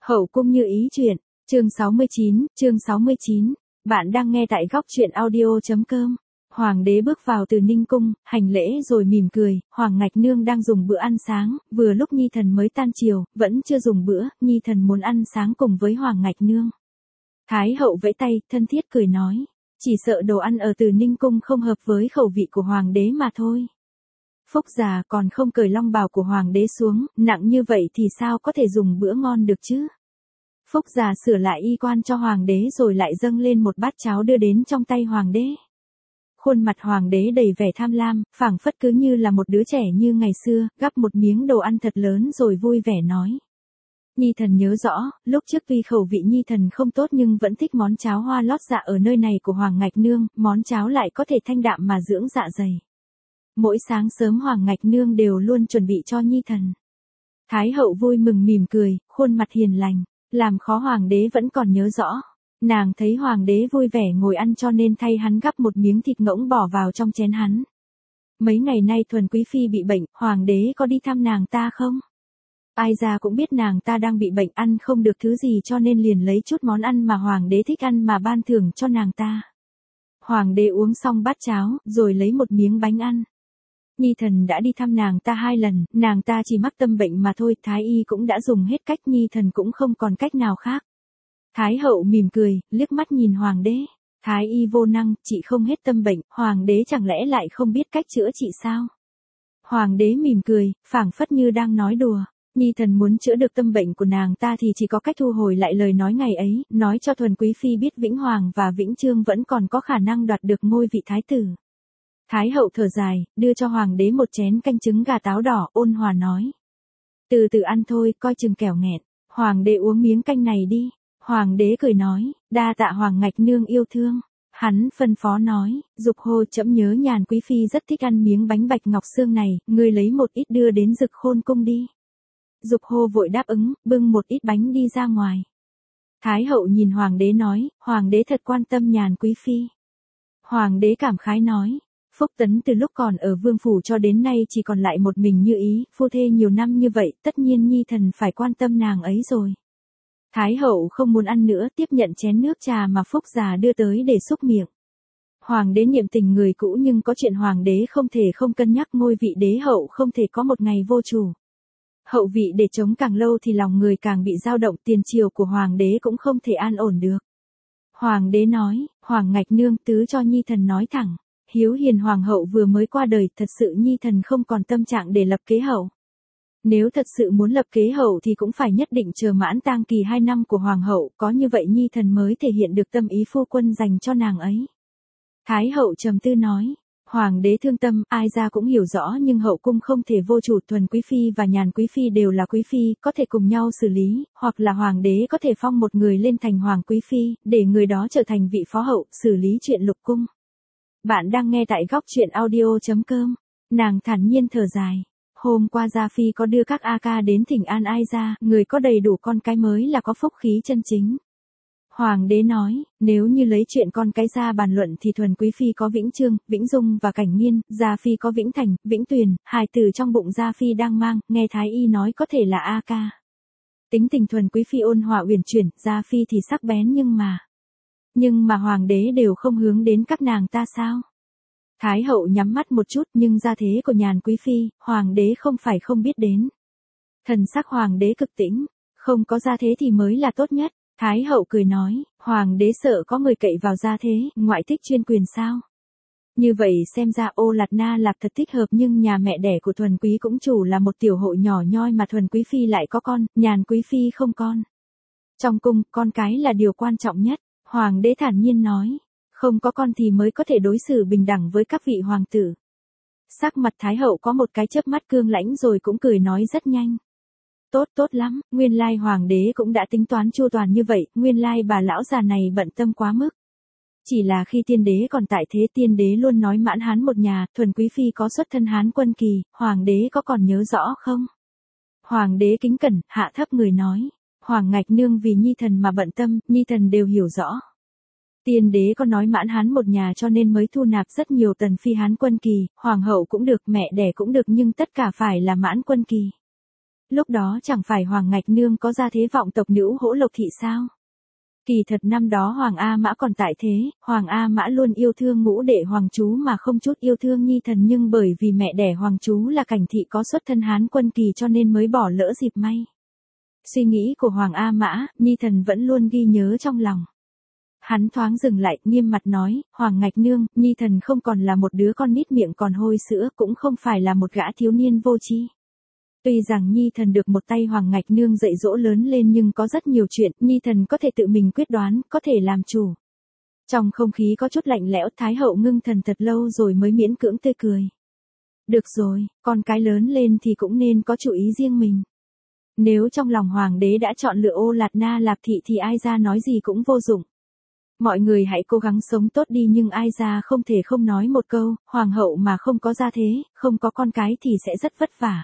Hậu cung như ý chuyện, chương 69, bạn đang nghe tại góc truyện audio.com. Hoàng đế bước vào từ Ninh cung, hành lễ rồi mỉm cười, Hoàng Ngạch Nương đang dùng bữa ăn sáng, vừa lúc Nhi Thần mới tan chiều, vẫn chưa dùng bữa, Nhi Thần muốn ăn sáng cùng với Hoàng Ngạch Nương. Thái hậu vẫy tay, thân thiết cười nói, chỉ sợ đồ ăn ở từ Ninh cung không hợp với khẩu vị của Hoàng đế mà thôi. Phúc già còn không cởi long bào của Hoàng đế xuống, nặng như vậy thì sao có thể dùng bữa ngon được chứ? Phúc già sửa lại y quan cho Hoàng đế rồi lại dâng lên một bát cháo đưa đến trong tay Hoàng đế. Khuôn mặt Hoàng đế đầy vẻ tham lam, phảng phất cứ như là một đứa trẻ như ngày xưa, gắp một miếng đồ ăn thật lớn rồi vui vẻ nói. Nhi Thần nhớ rõ, lúc trước tuy khẩu vị Nhi Thần không tốt nhưng vẫn thích món cháo hoa lót dạ ở nơi này của Hoàng Ngạch Nương, món cháo lại có thể thanh đạm mà dưỡng dạ dày. Mỗi sáng sớm Hoàng Ngạch Nương đều luôn chuẩn bị cho Nhi Thần. Thái hậu vui mừng mỉm cười, khuôn mặt hiền lành, làm khó Hoàng đế vẫn còn nhớ rõ. Nàng thấy Hoàng đế vui vẻ ngồi ăn cho nên thay hắn gắp một miếng thịt ngỗng bỏ vào trong chén hắn. Mấy ngày nay Thuần Quý Phi bị bệnh, Hoàng đế có đi thăm nàng ta không? Ai ra cũng biết nàng ta đang bị bệnh, ăn không được thứ gì cho nên liền lấy chút món ăn mà Hoàng đế thích ăn mà ban thưởng cho nàng ta. Hoàng đế uống xong bát cháo, rồi lấy một miếng bánh ăn. Nhi Thần đã đi thăm nàng ta 2 lần, nàng ta chỉ mắc tâm bệnh mà thôi, Thái y cũng đã dùng hết cách, Nhi Thần cũng không còn cách nào khác. Thái hậu mỉm cười, liếc mắt nhìn Hoàng đế. Thái y vô năng, trị không hết tâm bệnh, Hoàng đế chẳng lẽ lại không biết cách chữa trị sao? Hoàng đế mỉm cười, phảng phất như đang nói đùa. Nhi Thần muốn chữa được tâm bệnh của nàng ta thì chỉ có cách thu hồi lại lời nói ngày ấy, nói cho Thuần Quý Phi biết Vĩnh Hoàng và Vĩnh Chương vẫn còn có khả năng đoạt được ngôi vị thái tử. Thái hậu thở dài, đưa cho Hoàng đế một chén canh trứng gà táo đỏ, ôn hòa nói. Từ từ ăn thôi, coi chừng kẻo nghẹn. Hoàng đế uống miếng canh này đi. Hoàng đế cười nói, đa tạ Hoàng Ngạch Nương yêu thương. Hắn phân phó nói, Dục Hô trẫm nhớ Nhàn Quý Phi rất thích ăn miếng bánh bạch ngọc xương này, ngươi lấy một ít đưa đến Dực Khôn cung đi. Dục Hô vội đáp ứng, bưng một ít bánh đi ra ngoài. Thái hậu nhìn Hoàng đế nói, Hoàng đế thật quan tâm Nhàn Quý Phi. Hoàng đế cảm khái nói, Phúc Tấn từ lúc còn ở vương phủ cho đến nay chỉ còn lại một mình Như Ý, phu thê nhiều năm như vậy, tất nhiên Nhi Thần phải quan tâm nàng ấy rồi. Thái hậu không muốn ăn nữa, tiếp nhận chén nước trà mà Phúc già đưa tới để xúc miệng. Hoàng đế niệm tình người cũ nhưng có chuyện Hoàng đế không thể không cân nhắc, ngôi vị đế hậu không thể có một ngày vô chủ. Hậu vị để chống càng lâu thì lòng người càng bị dao động, tiền triều của Hoàng đế cũng không thể an ổn được. Hoàng đế nói, Hoàng Ngạch Nương tứ cho Nhi Thần nói thẳng. Hiếu Hiền Hoàng hậu vừa mới qua đời, thật sự Nhi Thần không còn tâm trạng để lập kế hậu. Nếu thật sự muốn lập kế hậu thì cũng phải nhất định chờ mãn tang kỳ 2 năm của Hoàng hậu, có như vậy Nhi Thần mới thể hiện được tâm ý phu quân dành cho nàng ấy. Thái hậu trầm tư nói, Hoàng đế thương tâm, ai ra cũng hiểu rõ nhưng hậu cung không thể vô chủ, Thuần Quý Phi và Nhàn Quý Phi đều là Quý Phi, có thể cùng nhau xử lý, hoặc là Hoàng đế có thể phong một người lên thành Hoàng Quý Phi, để người đó trở thành vị phó hậu, xử lý chuyện lục cung. Bạn đang nghe tại góc truyện audio.com. Nàng thản nhiên thở dài. Hôm qua Gia Phi có đưa các A ca đến thỉnh an ai ra, người có đầy đủ con cái mới là có phúc khí chân chính. Hoàng đế nói, nếu như lấy chuyện con cái ra bàn luận thì Thuần Quý Phi có Vĩnh Chương, Vĩnh Dung và Cảnh Nghiên, Gia Phi có Vĩnh Thành, Vĩnh Tuyền, hài tử trong bụng Gia Phi đang mang, nghe Thái y nói có thể là A ca. Tính tình Thuần Quý Phi ôn hòa uyển chuyển, Gia Phi thì sắc bén nhưng mà Hoàng đế đều không hướng đến các nàng ta sao? Thái hậu nhắm mắt một chút, nhưng gia thế của Nhàn Quý Phi, Hoàng đế không phải không biết đến. Thần sắc Hoàng đế cực tĩnh, không có gia thế thì mới là tốt nhất. Thái hậu cười nói, Hoàng đế sợ có người cậy vào gia thế, ngoại thích chuyên quyền sao? Như vậy xem ra Ô Lạt Na Lạp thật thích hợp, nhưng nhà mẹ đẻ của Thuần Quý cũng chủ là một tiểu hội nhỏ nhoi mà Thuần Quý Phi lại có con, Nhàn Quý Phi không con. Trong cung, con cái là điều quan trọng nhất. Hoàng đế thản nhiên nói, không có con thì mới có thể đối xử bình đẳng với các vị hoàng tử. Sắc mặt Thái hậu có một cái chớp mắt cương lãnh rồi cũng cười nói rất nhanh. Tốt lắm, nguyên lai Hoàng đế cũng đã tính toán chu toàn như vậy, nguyên lai bà lão già này bận tâm quá mức. Chỉ là khi tiên đế còn tại thế, tiên đế luôn nói mãn Hán một nhà, Thuần Quý Phi có xuất thân Hán quân kỳ, Hoàng đế có còn nhớ rõ không? Hoàng đế kính cẩn, hạ thấp người nói. Hoàng Ngạch Nương vì Nhi Thần mà bận tâm, Nhi Thần đều hiểu rõ. Tiên đế có nói mãn Hán một nhà cho nên mới thu nạp rất nhiều tần phi Hán quân kỳ, hoàng hậu cũng được, mẹ đẻ cũng được, nhưng tất cả phải là mãn quân kỳ. Lúc đó chẳng phải Hoàng Ngạch Nương có gia thế vọng tộc nữ Hỗ Lộc thị sao? Kỳ thật năm đó Hoàng A Mã còn tại thế, Hoàng A Mã luôn yêu thương ngũ đệ Hoàng chú mà không chút yêu thương Nhi Thần, nhưng bởi vì mẹ đẻ Hoàng chú là Cảnh thị có xuất thân Hán quân kỳ cho nên mới bỏ lỡ dịp may. Suy nghĩ của Hoàng A Mã, Nhi Thần vẫn luôn ghi nhớ trong lòng. Hắn thoáng dừng lại, nghiêm mặt nói, Hoàng Ngạch Nương, Nhi Thần không còn là một đứa con nít miệng còn hôi sữa, cũng không phải là một gã thiếu niên vô tri. Tuy rằng Nhi Thần được một tay Hoàng Ngạch Nương dạy dỗ lớn lên nhưng có rất nhiều chuyện, Nhi Thần có thể tự mình quyết đoán, có thể làm chủ. Trong không khí có chút lạnh lẽo, Thái hậu ngưng thần thật lâu rồi mới miễn cưỡng tươi cười. Được rồi, con cái lớn lên thì cũng nên có chủ ý riêng mình. Nếu trong lòng Hoàng đế đã chọn lựa Ô Lạt Na Lạp thị thì ai ra nói gì cũng vô dụng. Mọi người hãy cố gắng sống tốt đi, nhưng ai ra không thể không nói một câu, Hoàng hậu mà không có gia thế, không có con cái thì sẽ rất vất vả.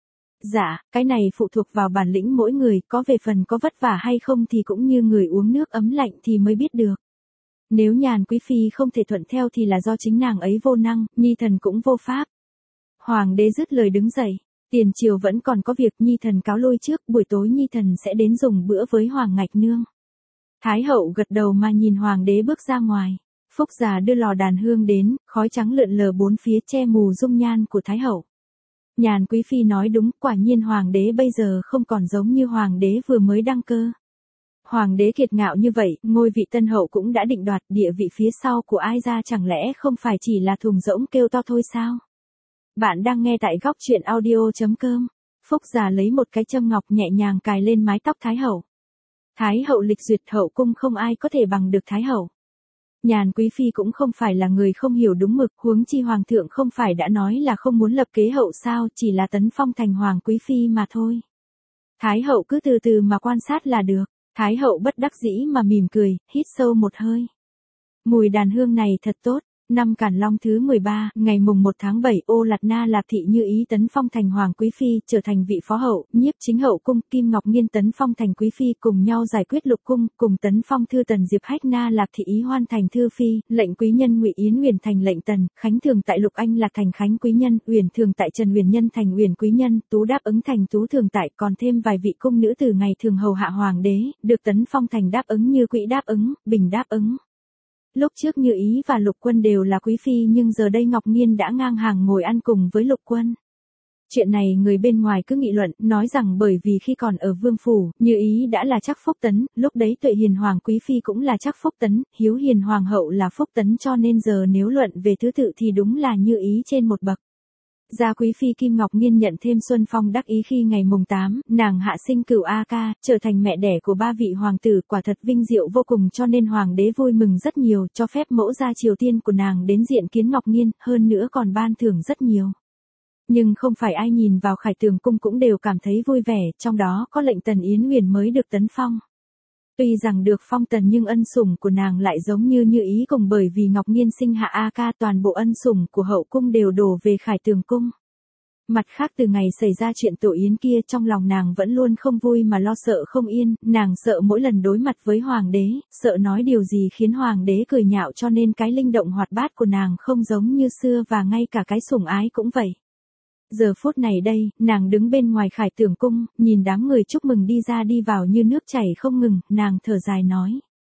Dạ, cái này phụ thuộc vào bản lĩnh mỗi người, có về phần có vất vả hay không thì cũng như người uống nước ấm lạnh thì mới biết được. Nếu Nhàn Quý Phi không thể thuận theo thì là do chính nàng ấy vô năng, Nhi Thần cũng vô pháp. Hoàng đế dứt lời đứng dậy, tiền triều vẫn còn có việc, Nhi Thần cáo lui trước, buổi tối Nhi Thần sẽ đến dùng bữa với Hoàng Ngạch Nương. Thái hậu gật đầu mà nhìn Hoàng đế bước ra ngoài. Phúc già đưa lò đàn hương đến, khói trắng lượn lờ bốn phía che mù dung nhan của Thái hậu. Nhàn Quý Phi nói đúng, quả nhiên Hoàng đế bây giờ không còn giống như Hoàng đế vừa mới đăng cơ. Hoàng đế kiệt ngạo như vậy, ngôi vị tân hậu cũng đã định đoạt, địa vị phía sau của ai ra chẳng lẽ không phải chỉ là thùng rỗng kêu to thôi sao? Bạn đang nghe tại góc truyện audio.com. Phúc già lấy một cái châm ngọc nhẹ nhàng cài lên mái tóc Thái hậu. Thái hậu lịch duyệt, hậu cung không ai có thể bằng được Thái hậu. Nhàn Quý Phi cũng không phải là người không hiểu đúng mực, huống chi Hoàng thượng không phải đã nói là không muốn lập kế hậu sao, chỉ là tấn phong thành Hoàng Quý Phi mà thôi. Thái hậu cứ từ từ mà quan sát là được. Thái hậu bất đắc dĩ mà mỉm cười, hít sâu một hơi. Mùi đàn hương này thật tốt. Năm Càn Long thứ 13, ngày mùng 1 tháng 7, Ô Lạt Na Lạp thị như ý tấn phong thành Hoàng Quý Phi, trở thành vị phó hậu, nhiếp chính hậu cung, Kim Ngọc Nghiên tấn phong thành Quý Phi, cùng nhau giải quyết lục cung, cùng tấn phong thư tần Diệp Hách Na Lạp thị ý hoan thành Thư Phi, lệnh quý nhân Ngụy Yến Uyển thành lệnh tần, Khánh Thường tại Lục Anh Lạc thành Khánh quý nhân, Uyển Thường tại Trần Uyển Nhân thành Uyển quý nhân, Tú Đáp ứng thành Tú Thường tại, còn thêm vài vị cung nữ từ ngày thường hầu hạ Hoàng đế, được tấn phong thành Đáp ứng, Như Quỹ Đáp ứng, Bình Đáp ứng. Lúc trước Như Ý và Lục Quân đều là quý phi nhưng giờ đây Ngọc Nghiên đã ngang hàng ngồi ăn cùng với Lục Quân. Chuyện này người bên ngoài cứ nghị luận, nói rằng bởi vì khi còn ở vương phủ, Như Ý đã là Trắc Phúc Tấn, lúc đấy Tuệ Hiền Hoàng Quý Phi cũng là Trắc Phúc Tấn, Hiếu Hiền Hoàng hậu là Phúc Tấn, cho nên giờ nếu luận về thứ tự thì đúng là Như Ý trên một bậc. Gia Quý Phi Kim Ngọc Nghiên nhận thêm Xuân Phong đắc ý khi ngày mùng 8, nàng hạ sinh cửu A Ca, trở thành mẹ đẻ của 3 vị hoàng tử, quả thật vinh diệu vô cùng, cho nên Hoàng đế vui mừng rất nhiều, cho phép mẫu gia Triều Tiên của nàng đến diện kiến Ngọc Nghiên, hơn nữa còn ban thưởng rất nhiều. Nhưng không phải ai nhìn vào Khải Tường cung cũng đều cảm thấy vui vẻ, trong đó có lệnh Tần Yến Uyển mới được tấn phong. Tuy rằng được phong tần nhưng ân sủng của nàng lại giống như Như Ý cùng, bởi vì Ngọc Nghiên sinh hạ A Ca, toàn bộ ân sủng của hậu cung đều đổ về Khải Tường cung. Mặt khác từ ngày xảy ra chuyện Tổ Yến kia, trong lòng nàng vẫn luôn không vui mà lo sợ không yên, nàng sợ mỗi lần đối mặt với Hoàng đế, sợ nói điều gì khiến Hoàng đế cười nhạo, cho nên cái linh động hoạt bát của nàng không giống như xưa, và ngay cả cái sủng ái cũng vậy. Giờ phút này đây, nàng đứng bên ngoài Khải Tường cung, nhìn đám người chúc mừng đi ra đi vào như nước chảy không ngừng, nàng thở dài nói.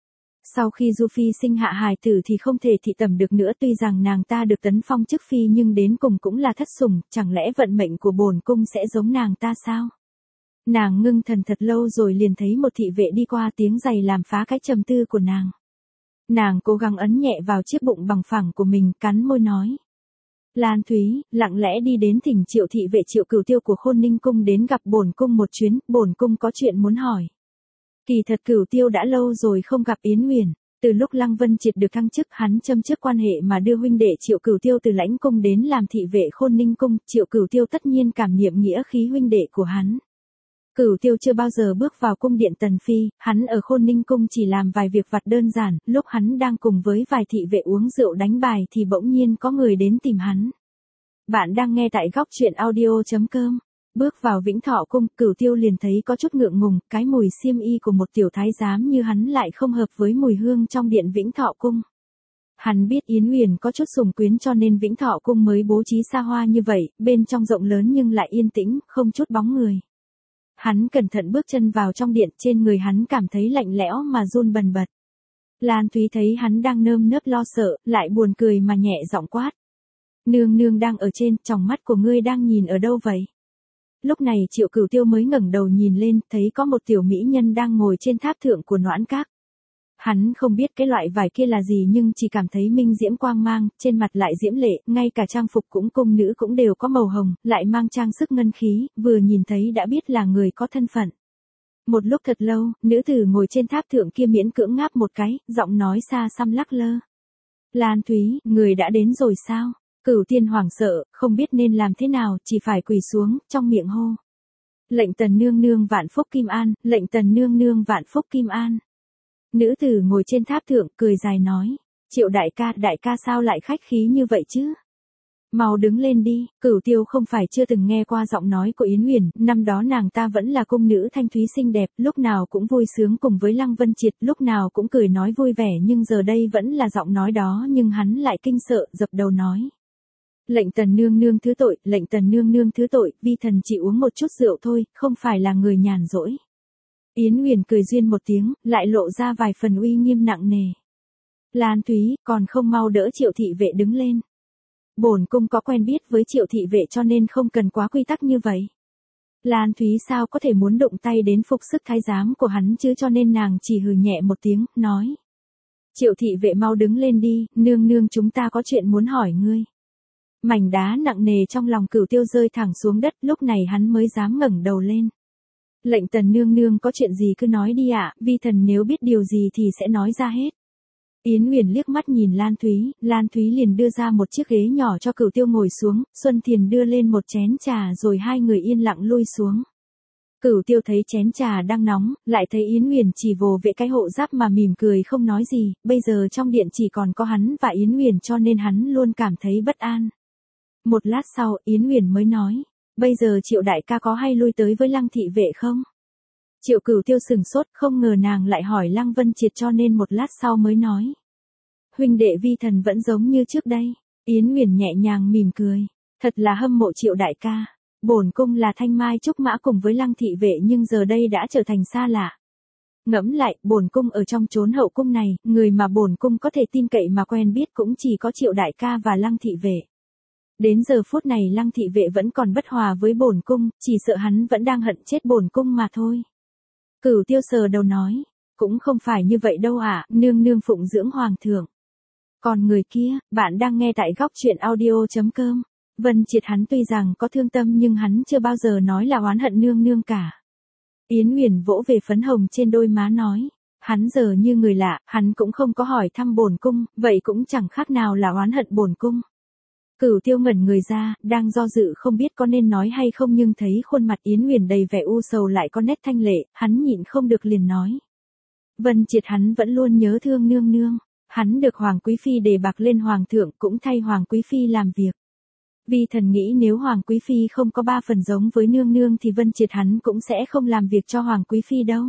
Sau khi Du Phi sinh hạ hài tử thì không thể thị tẩm được nữa, tuy rằng nàng ta được tấn phong chức phi nhưng đến cùng cũng là thất sủng, chẳng lẽ vận mệnh của bổn cung sẽ giống nàng ta sao? Nàng ngưng thần thật lâu rồi liền thấy một thị vệ đi qua, tiếng giày làm phá cái trầm tư của nàng. Nàng cố gắng ấn nhẹ vào chiếc bụng bằng phẳng của mình, cắn môi nói. Lan Thúy, lặng lẽ đi đến thỉnh Triệu thị vệ Triệu Cửu Tiêu của Khôn Ninh cung đến gặp bổn cung một chuyến, bổn cung có chuyện muốn hỏi. Kỳ thật Cửu Tiêu đã lâu rồi không gặp Yến Uyển, từ lúc Lăng Vân Triệt được thăng chức, hắn châm trước quan hệ mà đưa huynh đệ Triệu Cửu Tiêu từ Lãnh cung đến làm thị vệ Khôn Ninh cung, Triệu Cửu Tiêu tất nhiên cảm niệm nghĩa khí huynh đệ của hắn. Cửu Tiêu chưa bao giờ bước vào cung điện Tần phi, hắn ở Khôn Ninh cung chỉ làm vài việc vặt đơn giản, lúc hắn đang cùng với vài thị vệ uống rượu đánh bài thì bỗng nhiên có người đến tìm hắn. Bạn đang nghe tại góc truyện audio.com. Bước vào Vĩnh Thọ cung, Cửu Tiêu liền thấy có chút ngượng ngùng, cái mùi xiêm y của một tiểu thái giám như hắn lại không hợp với mùi hương trong điện Vĩnh Thọ cung. Hắn biết Yến Uyển có chút sủng quyến cho nên Vĩnh Thọ cung mới bố trí xa hoa như vậy, bên trong rộng lớn nhưng lại yên tĩnh, không chút bóng người. Hắn cẩn thận bước chân vào trong điện, trên người hắn cảm thấy lạnh lẽo mà run bần bật. Lan Thúy thấy hắn đang nơm nớp lo sợ, lại buồn cười mà nhẹ giọng quát. Nương nương đang ở trên, tròng mắt của ngươi đang nhìn ở đâu vậy? Lúc này Triệu Cửu Tiêu mới ngẩng đầu nhìn lên, thấy có một tiểu mỹ nhân đang ngồi trên tháp thượng của Noãn Các. Hắn không biết cái loại vải kia là gì nhưng chỉ cảm thấy minh diễm quang mang, trên mặt lại diễm lệ, ngay cả trang phục cũng cung nữ cũng đều có màu hồng, lại mang trang sức ngân khí, vừa nhìn thấy đã biết là người có thân phận. Một lúc thật lâu, nữ tử ngồi trên tháp thượng kia miễn cưỡng ngáp một cái, giọng nói xa xăm lắc lơ. Lan Thúy, người đã đến rồi sao? Cửu Tiên hoảng sợ, không biết nên làm thế nào, chỉ phải quỳ xuống, trong miệng hô. Lệnh tần nương nương vạn phúc kim an, lệnh tần nương nương vạn phúc kim an. Nữ tử ngồi trên tháp thượng, cười dài nói. Triệu đại ca sao lại khách khí như vậy chứ? Mau đứng lên đi, Cửu Tiêu không phải chưa từng nghe qua giọng nói của Yến Huyền, năm đó nàng ta vẫn là cung nữ thanh thúy xinh đẹp, lúc nào cũng vui sướng cùng với Lăng Vân Triệt, lúc nào cũng cười nói vui vẻ nhưng giờ đây vẫn là giọng nói đó nhưng hắn lại kinh sợ, dập đầu nói. Lệnh tần nương nương thứ tội, lệnh tần nương nương thứ tội, vi thần chỉ uống một chút rượu thôi, không phải là người nhàn rỗi. Yến Huyền cười duyên một tiếng, lại lộ ra vài phần uy nghiêm nặng nề. Lan Thúy, còn không mau đỡ Triệu thị vệ đứng lên. Bổn cung có quen biết với Triệu thị vệ cho nên không cần quá quy tắc như vậy. Lan Thúy sao có thể muốn động tay đến phục sức thái giám của hắn chứ, cho nên nàng chỉ hừ nhẹ một tiếng, nói. Triệu thị vệ mau đứng lên đi, nương nương chúng ta có chuyện muốn hỏi ngươi. Mảnh đá nặng nề trong lòng Cửu Tiêu rơi thẳng xuống đất, lúc này hắn mới dám ngẩng đầu lên. Lệnh tần nương nương có chuyện gì cứ nói đi ạ, vi thần nếu biết điều gì thì sẽ nói ra hết. Yến Huyền liếc mắt nhìn Lan Thúy liền đưa ra một chiếc ghế nhỏ cho Cửu Tiêu ngồi xuống, Xuân Thiền đưa lên một chén trà rồi hai người yên lặng lui xuống. Cửu Tiêu thấy chén trà đang nóng, lại thấy Yến Huyền chỉ vồ vẽ cái hộ giáp mà mỉm cười không nói gì, bây giờ trong điện chỉ còn có hắn và Yến Huyền cho nên hắn luôn cảm thấy bất an. Một lát sau, Yến Huyền mới nói, bây giờ Triệu đại ca có hay lui tới với Lăng thị vệ không? Triệu Cửu Tiêu sừng sốt, không ngờ nàng lại hỏi Lăng Vân Triệt cho nên một lát sau mới nói. Huynh đệ vi thần vẫn giống như trước đây. Yến Huyền nhẹ nhàng mỉm cười. Thật là hâm mộ Triệu đại ca. Bổn cung là Thanh Mai Trúc Mã cùng với Lăng thị vệ nhưng giờ đây đã trở thành xa lạ. Ngẫm lại, bổn cung ở trong chốn hậu cung này, người mà bổn cung có thể tin cậy mà quen biết cũng chỉ có Triệu đại ca và Lăng thị vệ. Đến giờ phút này Lăng thị vệ vẫn còn bất hòa với bổn cung, chỉ sợ hắn vẫn đang hận chết bổn cung mà thôi. Cửu Tiêu sờ đầu nói, cũng không phải như vậy đâu ạ, nương nương phụng dưỡng hoàng thượng. Còn người kia, bạn đang nghe tại góc truyện audio.com. Vân Triệt hắn tuy rằng có thương tâm nhưng hắn chưa bao giờ nói là oán hận nương nương cả. Yến Huyền vỗ về phấn hồng trên đôi má nói, hắn giờ như người lạ, hắn cũng không có hỏi thăm bổn cung, vậy cũng chẳng khác nào là oán hận bổn cung. Cửu Tiêu ngẩn người ra, đang do dự không biết có nên nói hay không nhưng thấy khuôn mặt Yến Huyền đầy vẻ u sầu lại có nét thanh lệ, hắn nhịn không được liền nói. Vân Triệt hắn vẫn luôn nhớ thương nương nương, hắn được Hoàng Quý Phi đề bạc lên Hoàng thượng cũng thay Hoàng Quý Phi làm việc. Vì thần nghĩ nếu Hoàng Quý Phi không có 3 phần giống với nương nương thì Vân Triệt hắn cũng sẽ không làm việc cho Hoàng Quý Phi đâu.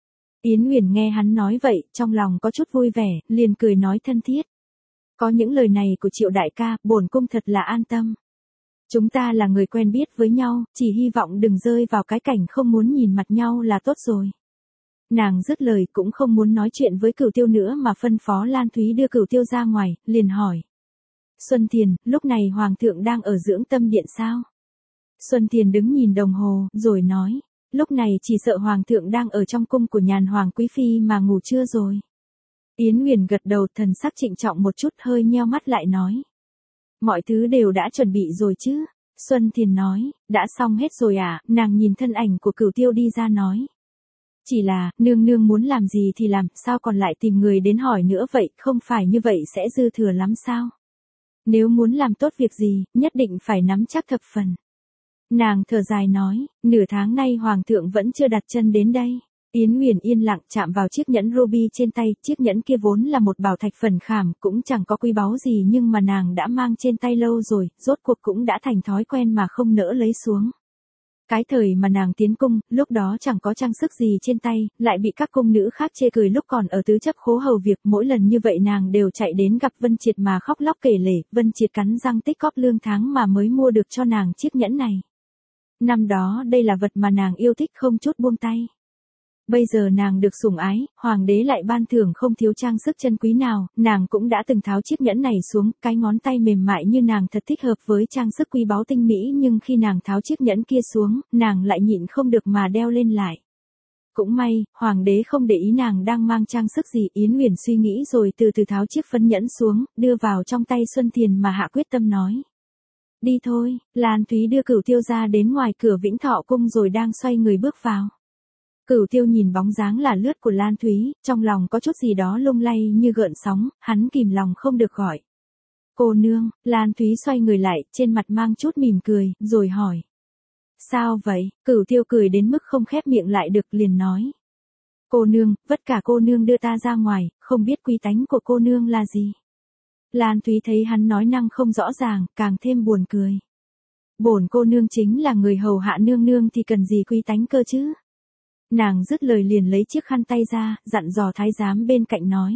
Yến Huyền nghe hắn nói vậy, trong lòng có chút vui vẻ, liền cười nói thân thiết. Có những lời này của Triệu đại ca, bổn cung thật là an tâm. Chúng ta là người quen biết với nhau, chỉ hy vọng đừng rơi vào cái cảnh không muốn nhìn mặt nhau là tốt rồi. Nàng dứt lời cũng không muốn nói chuyện với Cửu Tiêu nữa mà phân phó Lan Thúy đưa Cửu Tiêu ra ngoài, liền hỏi. Xuân Thiền, lúc này Hoàng thượng đang ở dưỡng tâm điện sao? Xuân Thiền đứng nhìn đồng hồ, rồi nói. Lúc này chỉ sợ Hoàng thượng đang ở trong cung của nhàn Hoàng Quý Phi mà ngủ trưa rồi. Yến Huyền gật đầu, thần sắc trịnh trọng một chút, hơi nheo mắt lại nói. Mọi thứ đều đã chuẩn bị rồi chứ? Xuân Thiền nói, đã xong hết rồi à, nàng nhìn thân ảnh của Cửu Tiêu đi ra nói. Chỉ là, nương nương muốn làm gì thì làm, sao còn lại tìm người đến hỏi nữa vậy, không phải như vậy sẽ dư thừa lắm sao? Nếu muốn làm tốt việc gì, nhất định phải nắm chắc thập phần. Nàng thở dài nói, nửa tháng nay Hoàng thượng vẫn chưa đặt chân đến đây. Yến Huyền yên lặng chạm vào chiếc nhẫn ruby trên tay, chiếc nhẫn kia vốn là một bảo thạch phẩn khảm, cũng chẳng có quý báu gì nhưng mà nàng đã mang trên tay lâu rồi, rốt cuộc cũng đã thành thói quen mà không nỡ lấy xuống. Cái thời mà nàng tiến cung, lúc đó chẳng có trang sức gì trên tay, lại bị các cung nữ khác chê cười lúc còn ở tứ chấp khố hầu việc, mỗi lần như vậy nàng đều chạy đến gặp Vân Triệt mà khóc lóc kể lể, Vân Triệt cắn răng tích cóp lương tháng mà mới mua được cho nàng chiếc nhẫn này. Năm đó đây là vật mà nàng yêu thích không chút buông tay. Bây giờ nàng được sủng ái, hoàng đế lại ban thưởng không thiếu trang sức chân quý nào, nàng cũng đã từng tháo chiếc nhẫn này xuống, cái ngón tay mềm mại như nàng thật thích hợp với trang sức quý báu tinh mỹ, nhưng khi nàng tháo chiếc nhẫn kia xuống, nàng lại nhịn không được mà đeo lên lại. Cũng may, hoàng đế không để ý nàng đang mang trang sức gì, Yến Uyển suy nghĩ rồi từ từ tháo chiếc phấn nhẫn xuống, đưa vào trong tay Xuân Thiền mà hạ quyết tâm nói. Đi thôi, Lan Thúy đưa Cửu Tiêu ra đến ngoài cửa Vĩnh Thọ cung rồi đang xoay người bước vào. Cửu Tiêu nhìn bóng dáng lả lướt của Lan Thúy, trong lòng có chút gì đó lung lay như gợn sóng, hắn kìm lòng không được gọi. Cô nương, Lan Thúy xoay người lại, trên mặt mang chút mỉm cười, rồi hỏi. Sao vậy? Cửu Tiêu cười đến mức không khép miệng lại được, liền nói. Cô nương, vất cả cô nương đưa ta ra ngoài, không biết quy tánh của cô nương là gì. Lan Thúy thấy hắn nói năng không rõ ràng, càng thêm buồn cười. Bổn cô nương chính là người hầu hạ nương nương thì cần gì quy tánh cơ chứ? Nàng dứt lời liền lấy chiếc khăn tay ra, dặn dò thái giám bên cạnh nói.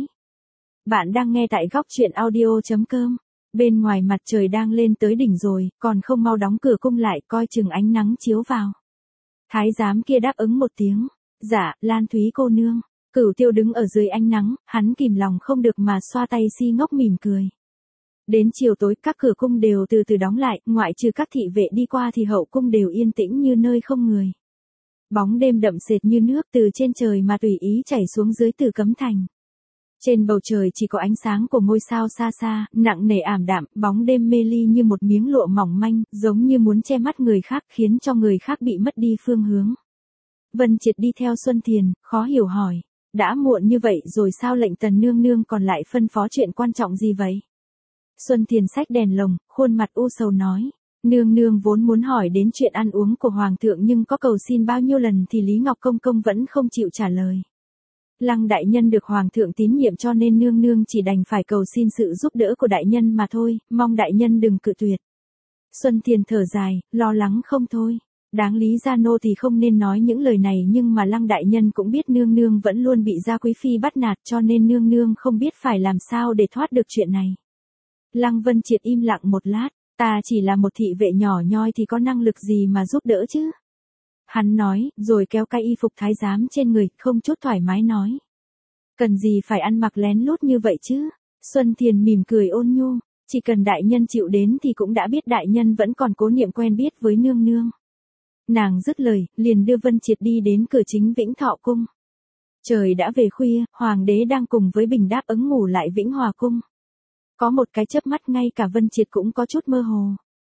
Bạn đang nghe tại góc truyện audio.com. Bên ngoài mặt trời đang lên tới đỉnh rồi, còn không mau đóng cửa cung lại, coi chừng ánh nắng chiếu vào. Thái giám kia đáp ứng một tiếng. Dạ, Lan Thúy cô nương. Cửu Tiêu đứng ở dưới ánh nắng, hắn kìm lòng không được mà xoa tay si ngốc mỉm cười. Đến chiều tối các cửa cung đều từ từ đóng lại, ngoại trừ các thị vệ đi qua thì hậu cung đều yên tĩnh như nơi không người. Bóng đêm đậm sệt như nước từ trên trời mà tùy ý chảy xuống dưới Tử Cấm Thành. Trên bầu trời chỉ có ánh sáng của ngôi sao xa xa, nặng nề ảm đạm, bóng đêm mê ly như một miếng lụa mỏng manh, giống như muốn che mắt người khác khiến cho người khác bị mất đi phương hướng. Vân Triệt đi theo Xuân Thiền, khó hiểu hỏi. Đã muộn như vậy rồi sao lệnh Tần nương nương còn lại phân phó chuyện quan trọng gì vậy? Xuân Thiền xách đèn lồng, khuôn mặt u sầu nói. Nương nương vốn muốn hỏi đến chuyện ăn uống của Hoàng thượng nhưng có cầu xin bao nhiêu lần thì Lý Ngọc Công Công vẫn không chịu trả lời. Lăng đại nhân được Hoàng thượng tín nhiệm cho nên nương nương chỉ đành phải cầu xin sự giúp đỡ của đại nhân mà thôi, mong đại nhân đừng cự tuyệt. Xuân Thiền thở dài, lo lắng không thôi. Đáng lý Gia Nô thì không nên nói những lời này nhưng mà Lăng đại nhân cũng biết nương nương vẫn luôn bị Gia Quý Phi bắt nạt cho nên nương nương không biết phải làm sao để thoát được chuyện này. Lăng Vân Triệt im lặng một lát, ta chỉ là một thị vệ nhỏ nhoi thì có năng lực gì mà giúp đỡ chứ? Hắn nói, rồi kéo cái y phục thái giám trên người, không chút thoải mái nói. Cần gì phải ăn mặc lén lút như vậy chứ? Xuân Thiền mỉm cười ôn nhu, chỉ cần đại nhân chịu đến thì cũng đã biết đại nhân vẫn còn cố niệm quen biết với nương nương. Nàng dứt lời, liền đưa Vân Triệt đi đến cửa chính Vĩnh Thọ cung. Trời đã về khuya, hoàng đế đang cùng với Bình Đáp ứng ngủ lại Vĩnh Hòa cung. Có một cái chớp mắt ngay cả Vân Triệt cũng có chút mơ hồ.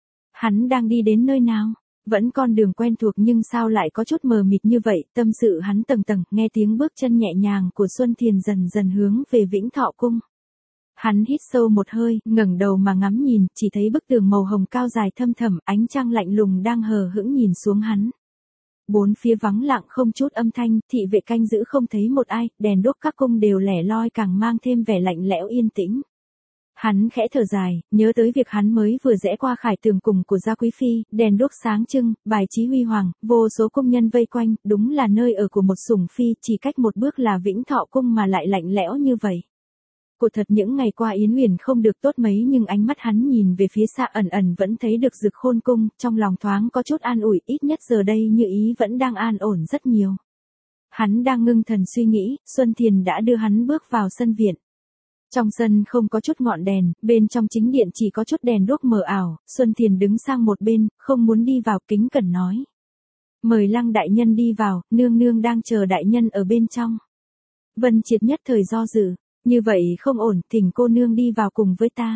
Hắn đang đi đến nơi nào? Vẫn con đường quen thuộc nhưng sao lại có chút mờ mịt như vậy, tâm sự hắn tầng tầng, nghe tiếng bước chân nhẹ nhàng của Xuân Thiền dần dần hướng về Vĩnh Thọ cung. Hắn hít sâu một hơi, ngẩng đầu mà ngắm nhìn, chỉ thấy bức tường màu hồng cao dài thâm thẳm, ánh trăng lạnh lùng đang hờ hững nhìn xuống hắn. Bốn phía vắng lặng không chút âm thanh, thị vệ canh giữ không thấy một ai, đèn đuốc các cung đều lẻ loi càng mang thêm vẻ lạnh lẽo yên tĩnh. Hắn khẽ thở dài, nhớ tới việc hắn mới vừa rẽ qua khải tường cùng của Gia Quý Phi, đèn đuốc sáng trưng, bài trí huy hoàng, vô số cung nhân vây quanh, đúng là nơi ở của một sủng phi, chỉ cách một bước là Vĩnh Thọ cung mà lại lạnh lẽo như vậy. Của thật những ngày qua Yến Uyển không được tốt mấy nhưng ánh mắt hắn nhìn về phía xa ẩn ẩn vẫn thấy được Dực Khôn cung, trong lòng thoáng có chút an ủi, ít nhất giờ đây Như Ý vẫn đang an ổn rất nhiều. Hắn đang ngưng thần suy nghĩ, Xuân Thiền đã đưa hắn bước vào sân viện. Trong sân không có chút ngọn đèn, bên trong chính điện chỉ có chút đèn đuốc mờ ảo, Xuân Thiền đứng sang một bên, không muốn đi vào, kính cẩn nói. Mời Lăng đại nhân đi vào, nương nương đang chờ đại nhân ở bên trong. Vân Triệt nhất thời do dự, như vậy không ổn, thỉnh cô nương đi vào cùng với ta.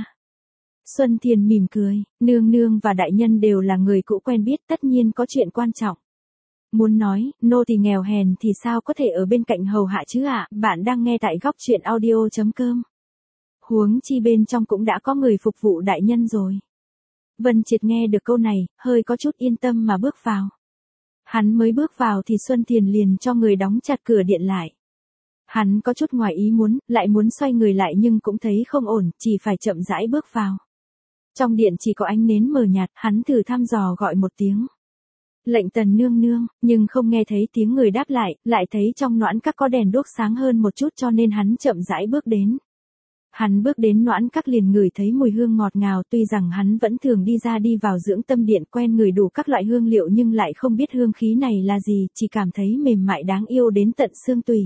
Xuân Thiền mỉm cười, nương nương và đại nhân đều là người cũ quen biết, tất nhiên có chuyện quan trọng. Muốn nói, nô tỳ nghèo hèn thì sao có thể ở bên cạnh hầu hạ chứ ạ, bạn đang nghe tại góc truyện audio.com. Huống chi bên trong cũng đã có người phục vụ đại nhân rồi. Vân Triệt nghe được câu này, hơi có chút yên tâm mà bước vào. Hắn mới bước vào thì Xuân Thiền liền cho người đóng chặt cửa điện lại. Hắn có chút ngoài ý muốn, lại muốn xoay người lại nhưng cũng thấy không ổn, chỉ phải chậm rãi bước vào. Trong điện chỉ có ánh nến mờ nhạt, hắn thử thăm dò gọi một tiếng. Lệnh Tần nương nương, nhưng không nghe thấy tiếng người đáp lại, lại thấy trong noãn các có đèn đuốc sáng hơn một chút cho nên hắn chậm rãi bước đến. Hắn bước đến Noãn Các liền ngửi thấy mùi hương ngọt ngào, tuy rằng hắn vẫn thường đi ra đi vào dưỡng tâm điện quen ngửi đủ các loại hương liệu nhưng lại không biết hương khí này là gì, chỉ cảm thấy mềm mại đáng yêu đến tận xương tủy.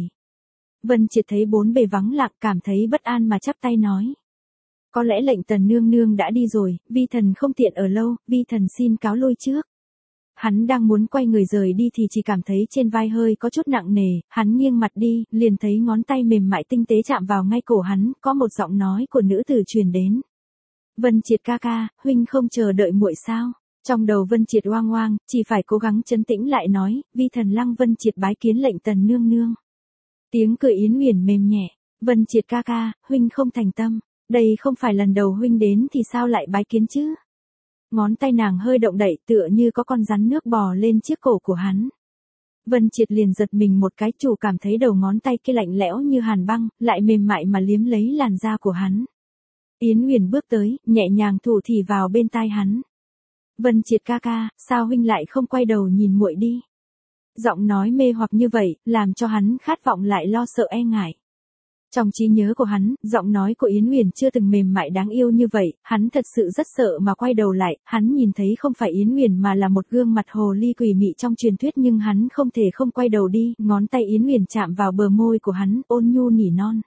Vân Triệt thấy bốn bề vắng lặng cảm thấy bất an mà chắp tay nói. Có lẽ lệnh Tần nương nương đã đi rồi, vi thần không tiện ở lâu, vi thần xin cáo lui trước. Hắn đang muốn quay người rời đi thì chỉ cảm thấy trên vai hơi có chút nặng nề, hắn nghiêng mặt đi, liền thấy ngón tay mềm mại tinh tế chạm vào ngay cổ hắn, có một giọng nói của nữ tử truyền đến. Vân Triệt ca ca, huynh không chờ đợi muội sao? Trong đầu Vân Triệt oang oang, chỉ phải cố gắng trấn tĩnh lại nói, vi thần Lăng Vân Triệt bái kiến lệnh Tần nương nương. Tiếng cười Yến Huyền mềm nhẹ, Vân Triệt ca ca, huynh không thành tâm, đây không phải lần đầu huynh đến thì sao lại bái kiến chứ? Ngón tay nàng hơi động đậy tựa như có con rắn nước bò lên chiếc cổ của hắn. Vân Triệt liền giật mình một cái, chủ cảm thấy đầu ngón tay kia lạnh lẽo như hàn băng, lại mềm mại mà liếm lấy làn da của hắn. Yến Huyền bước tới, nhẹ nhàng thủ thỉ vào bên tai hắn. Vân Triệt ca ca, sao huynh lại không quay đầu nhìn muội đi? Giọng nói mê hoặc như vậy, làm cho hắn khát vọng lại lo sợ e ngại. Trong trí nhớ của hắn, giọng nói của Yến Huyền chưa từng mềm mại đáng yêu như vậy, hắn thật sự rất sợ mà quay đầu lại, hắn nhìn thấy không phải Yến Huyền mà là một gương mặt hồ ly quỷ mị trong truyền thuyết nhưng hắn không thể không quay đầu đi, ngón tay Yến Huyền chạm vào bờ môi của hắn, ôn nhu nỉ non.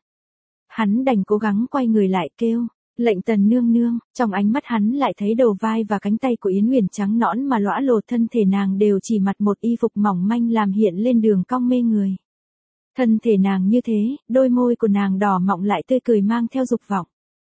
Hắn đành cố gắng quay người lại kêu, lệnh Tần nương nương, trong ánh mắt hắn lại thấy đầu vai và cánh tay của Yến Huyền trắng nõn mà lõa lồ, thân thể nàng đều chỉ mặc một y phục mỏng manh làm hiện lên đường cong mê người. Thân thể nàng như thế, đôi môi của nàng đỏ mọng lại tươi cười mang theo dục vọng.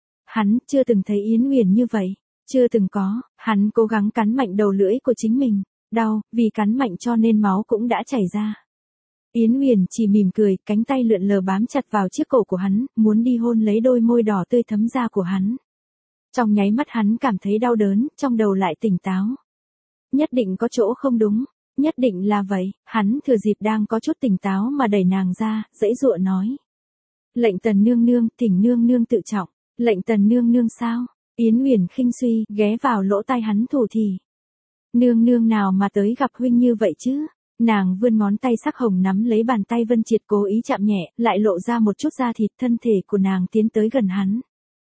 Hắn chưa từng thấy Yến Huyền như vậy, chưa từng có, hắn cố gắng cắn mạnh đầu lưỡi của chính mình, đau, vì cắn mạnh cho nên máu cũng đã chảy ra. Yến Huyền chỉ mỉm cười, cánh tay lượn lờ bám chặt vào chiếc cổ của hắn, muốn đi hôn lấy đôi môi đỏ tươi thấm ra của hắn. Trong nháy mắt hắn cảm thấy đau đớn, trong đầu lại tỉnh táo. Nhất định có chỗ không đúng. Nhất định là vậy, hắn thừa dịp đang có chút tỉnh táo mà đẩy nàng ra, giãy giụa nói. Lệnh Tần nương nương, thỉnh nương nương tự trọng, lệnh Tần nương nương sao? Yến Huyền khinh suy, ghé vào lỗ tai hắn thủ thỉ. Nương nương nào mà tới gặp huynh như vậy chứ? Nàng vươn ngón tay sắc hồng nắm lấy bàn tay Vân Triệt cố ý chạm nhẹ, lại lộ ra một chút da thịt, thân thể của nàng tiến tới gần hắn.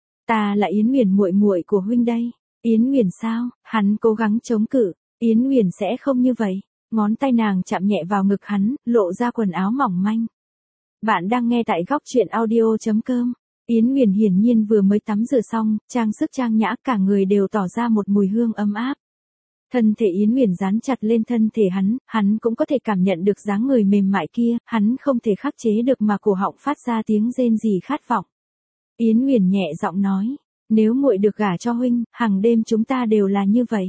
Ta là Yến Huyền muội muội của huynh đây. Yến Huyền sao? Hắn cố gắng chống cự, Yến Huyền sẽ không như vậy. Ngón tay nàng chạm nhẹ vào ngực hắn, lộ ra quần áo mỏng manh. Bạn đang nghe tại góc truyện audio.com. Yến Huyền hiển nhiên vừa mới tắm rửa xong, trang sức trang nhã, cả người đều tỏ ra một mùi hương ấm áp. Thân thể Yến Huyền dán chặt lên thân thể hắn cũng có thể cảm nhận được dáng người mềm mại kia, hắn không thể khắc chế được mà cổ họng phát ra tiếng rên rỉ khát vọng. Yến Huyền nhẹ giọng nói, nếu muội được gả cho huynh, hàng đêm chúng ta đều là như vậy.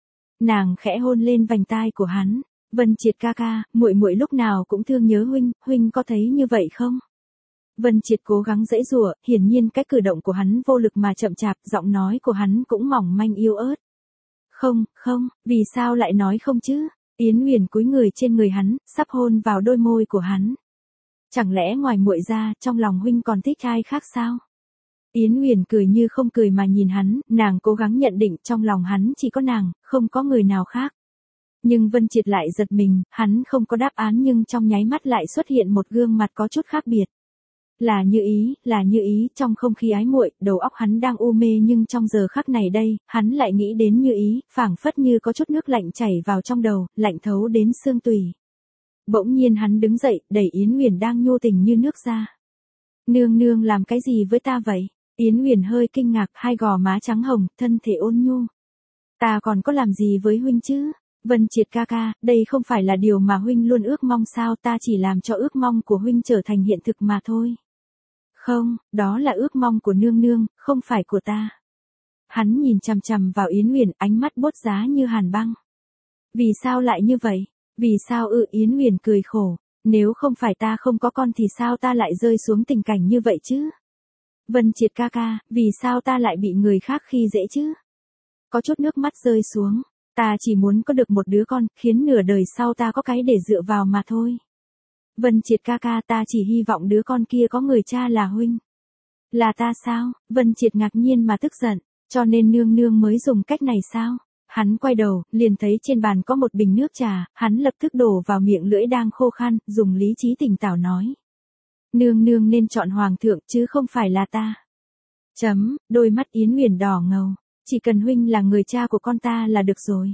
Nàng khẽ hôn lên vành tai của hắn. Vân Triệt ca ca, muội muội lúc nào cũng thương nhớ huynh, huynh có thấy như vậy không? Vân Triệt cố gắng giãy giụa, hiển nhiên cái cử động của hắn vô lực mà chậm chạp, giọng nói của hắn cũng mỏng manh yếu ớt. Không, không, vì sao lại nói không chứ? Yến Huyền cúi người trên người hắn, sắp hôn vào đôi môi của hắn. Chẳng lẽ ngoài muội ra, trong lòng huynh còn thích ai khác sao? Yến Huyền cười như không cười mà nhìn hắn, nàng cố gắng nhận định trong lòng hắn chỉ có nàng, không có người nào khác. Nhưng Vân Triệt lại giật mình, hắn không có đáp án nhưng trong nháy mắt lại xuất hiện một gương mặt có chút khác biệt. Là như ý, trong không khí ái muội, đầu óc hắn đang u mê nhưng trong giờ khắc này đây, hắn lại nghĩ đến Như Ý, phảng phất như có chút nước lạnh chảy vào trong đầu, lạnh thấu đến xương tủy. Bỗng nhiên hắn đứng dậy, đẩy Yến Huyền đang nhô tình như nước ra. Nương nương làm cái gì với ta vậy? Yến Huyền hơi kinh ngạc, hai gò má trắng hồng, thân thể ôn nhu. Ta còn có làm gì với huynh chứ? Vân Triệt ca ca, đây không phải là điều mà huynh luôn ước mong sao, ta chỉ làm cho ước mong của huynh trở thành hiện thực mà thôi. Không, đó là ước mong của nương nương, không phải của ta. Hắn nhìn chằm chằm vào Yến Huyền, ánh mắt bốt giá như hàn băng. Vì sao lại như vậy? Vì sao Yến Huyền cười khổ. Nếu không phải ta không có con thì sao ta lại rơi xuống tình cảnh như vậy chứ? Vân Triệt ca ca, vì sao ta lại bị người khác khi dễ chứ? Có chút nước mắt rơi xuống. Ta chỉ muốn có được một đứa con, khiến nửa đời sau ta có cái để dựa vào mà thôi. Vân Triệt ca ca, ta chỉ hy vọng đứa con kia có người cha là huynh. Là ta sao? Vân Triệt ngạc nhiên mà tức giận, cho nên nương nương mới dùng cách này sao? Hắn quay đầu, liền thấy trên bàn có một bình nước trà, hắn lập tức đổ vào miệng lưỡi đang khô khan, dùng lý trí tỉnh táo nói. Nương nương nên chọn hoàng thượng chứ không phải là ta. Đôi mắt Yến Uyển đỏ ngầu. Chỉ cần huynh là người cha của con ta là được rồi.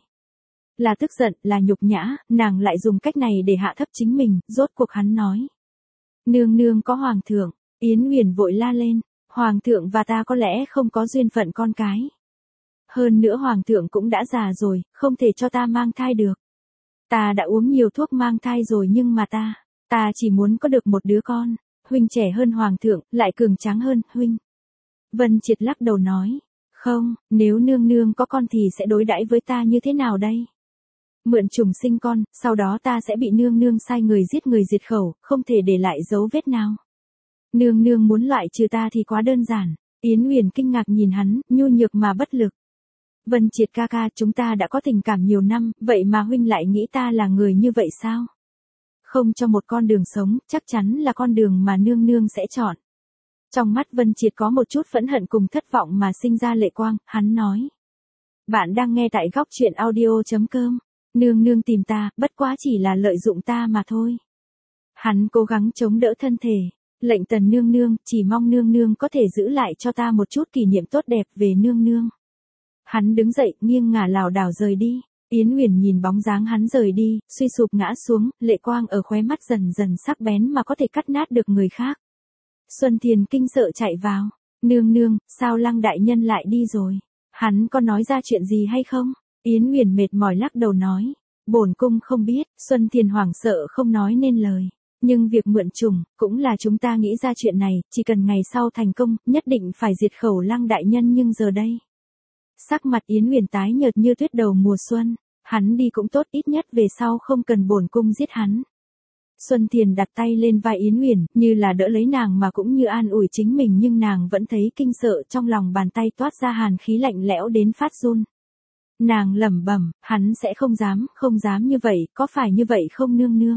Là tức giận, là nhục nhã, nàng lại dùng cách này để hạ thấp chính mình, rốt cuộc hắn nói. Nương nương có hoàng thượng, Yến Uyển vội la lên, hoàng thượng và ta có lẽ không có duyên phận con cái. Hơn nữa hoàng thượng cũng đã già rồi, không thể cho ta mang thai được. Ta đã uống nhiều thuốc mang thai rồi nhưng mà ta chỉ muốn có được một đứa con. Huynh trẻ hơn hoàng thượng, lại cường tráng hơn, huynh. Vân Triệt lắc đầu nói, không, nếu nương nương có con thì sẽ đối đãi với ta như thế nào đây? Mượn trùng sinh con, sau đó ta sẽ bị nương nương sai người diệt khẩu, không thể để lại dấu vết nào. Nương nương muốn loại trừ ta thì quá đơn giản. Yến Uyển kinh ngạc nhìn hắn, nhu nhược mà bất lực. Vân Triệt ca ca, chúng ta đã có tình cảm nhiều năm, vậy mà huynh lại nghĩ ta là người như vậy sao? Không cho một con đường sống, chắc chắn là con đường mà nương nương sẽ chọn. Trong mắt Vân Triệt có một chút phẫn hận cùng thất vọng mà sinh ra lệ quang, hắn nói. Bạn đang nghe tại góc truyện audio.com. Nương nương tìm ta, bất quá chỉ là lợi dụng ta mà thôi. Hắn cố gắng chống đỡ thân thể. Lệnh Tần nương nương, chỉ mong nương nương có thể giữ lại cho ta một chút kỷ niệm tốt đẹp về nương nương. Hắn đứng dậy, nghiêng ngả lảo đảo rời đi. Yến Uyển nhìn bóng dáng hắn rời đi, suy sụp ngã xuống, lệ quang ở khóe mắt dần dần sắc bén mà có thể cắt nát được người khác. Xuân Thiền kinh sợ chạy vào. Nương nương, sao Lăng đại nhân lại đi rồi? Hắn có nói ra chuyện gì hay không? Yến Uyển mệt mỏi lắc đầu nói. Bổn cung không biết. Xuân Thiền hoảng sợ không nói nên lời. Nhưng việc mượn trùng, cũng là chúng ta nghĩ ra chuyện này, chỉ cần ngày sau thành công, nhất định phải diệt khẩu Lăng đại nhân nhưng giờ đây. Sắc mặt Yến Uyển tái nhợt như tuyết đầu mùa xuân. Hắn đi cũng tốt, ít nhất về sau không cần bổn cung giết hắn. Xuân Thiền đặt tay lên vai Yến Uyển, như là đỡ lấy nàng mà cũng như an ủi chính mình, nhưng nàng vẫn thấy kinh sợ, trong lòng bàn tay toát ra hàn khí lạnh lẽo đến phát run. Nàng lẩm bẩm, hắn sẽ không dám như vậy, có phải như vậy không nương nương?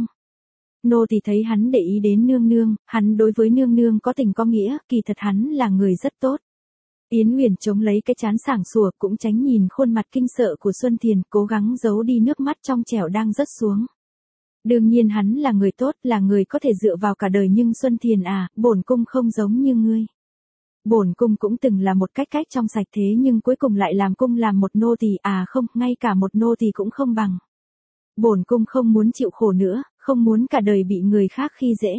Nô thì thấy hắn để ý đến nương nương, hắn đối với nương nương có tình có nghĩa, kỳ thật hắn là người rất tốt. Yến Uyển chống lấy cái trán sảng sủa, cũng tránh nhìn khuôn mặt kinh sợ của Xuân Thiền, cố gắng giấu đi nước mắt trong trẻo đang rớt xuống. Đương nhiên hắn là người tốt, là người có thể dựa vào cả đời, nhưng Xuân Thiền à, bổn cung không giống như ngươi. Bổn cung cũng từng là một cách trong sạch, thế nhưng cuối cùng lại làm cung làm một nô tỳ, à không, ngay cả một nô tỳ cũng không bằng. Bổn cung không muốn chịu khổ nữa, không muốn cả đời bị người khác khi dễ.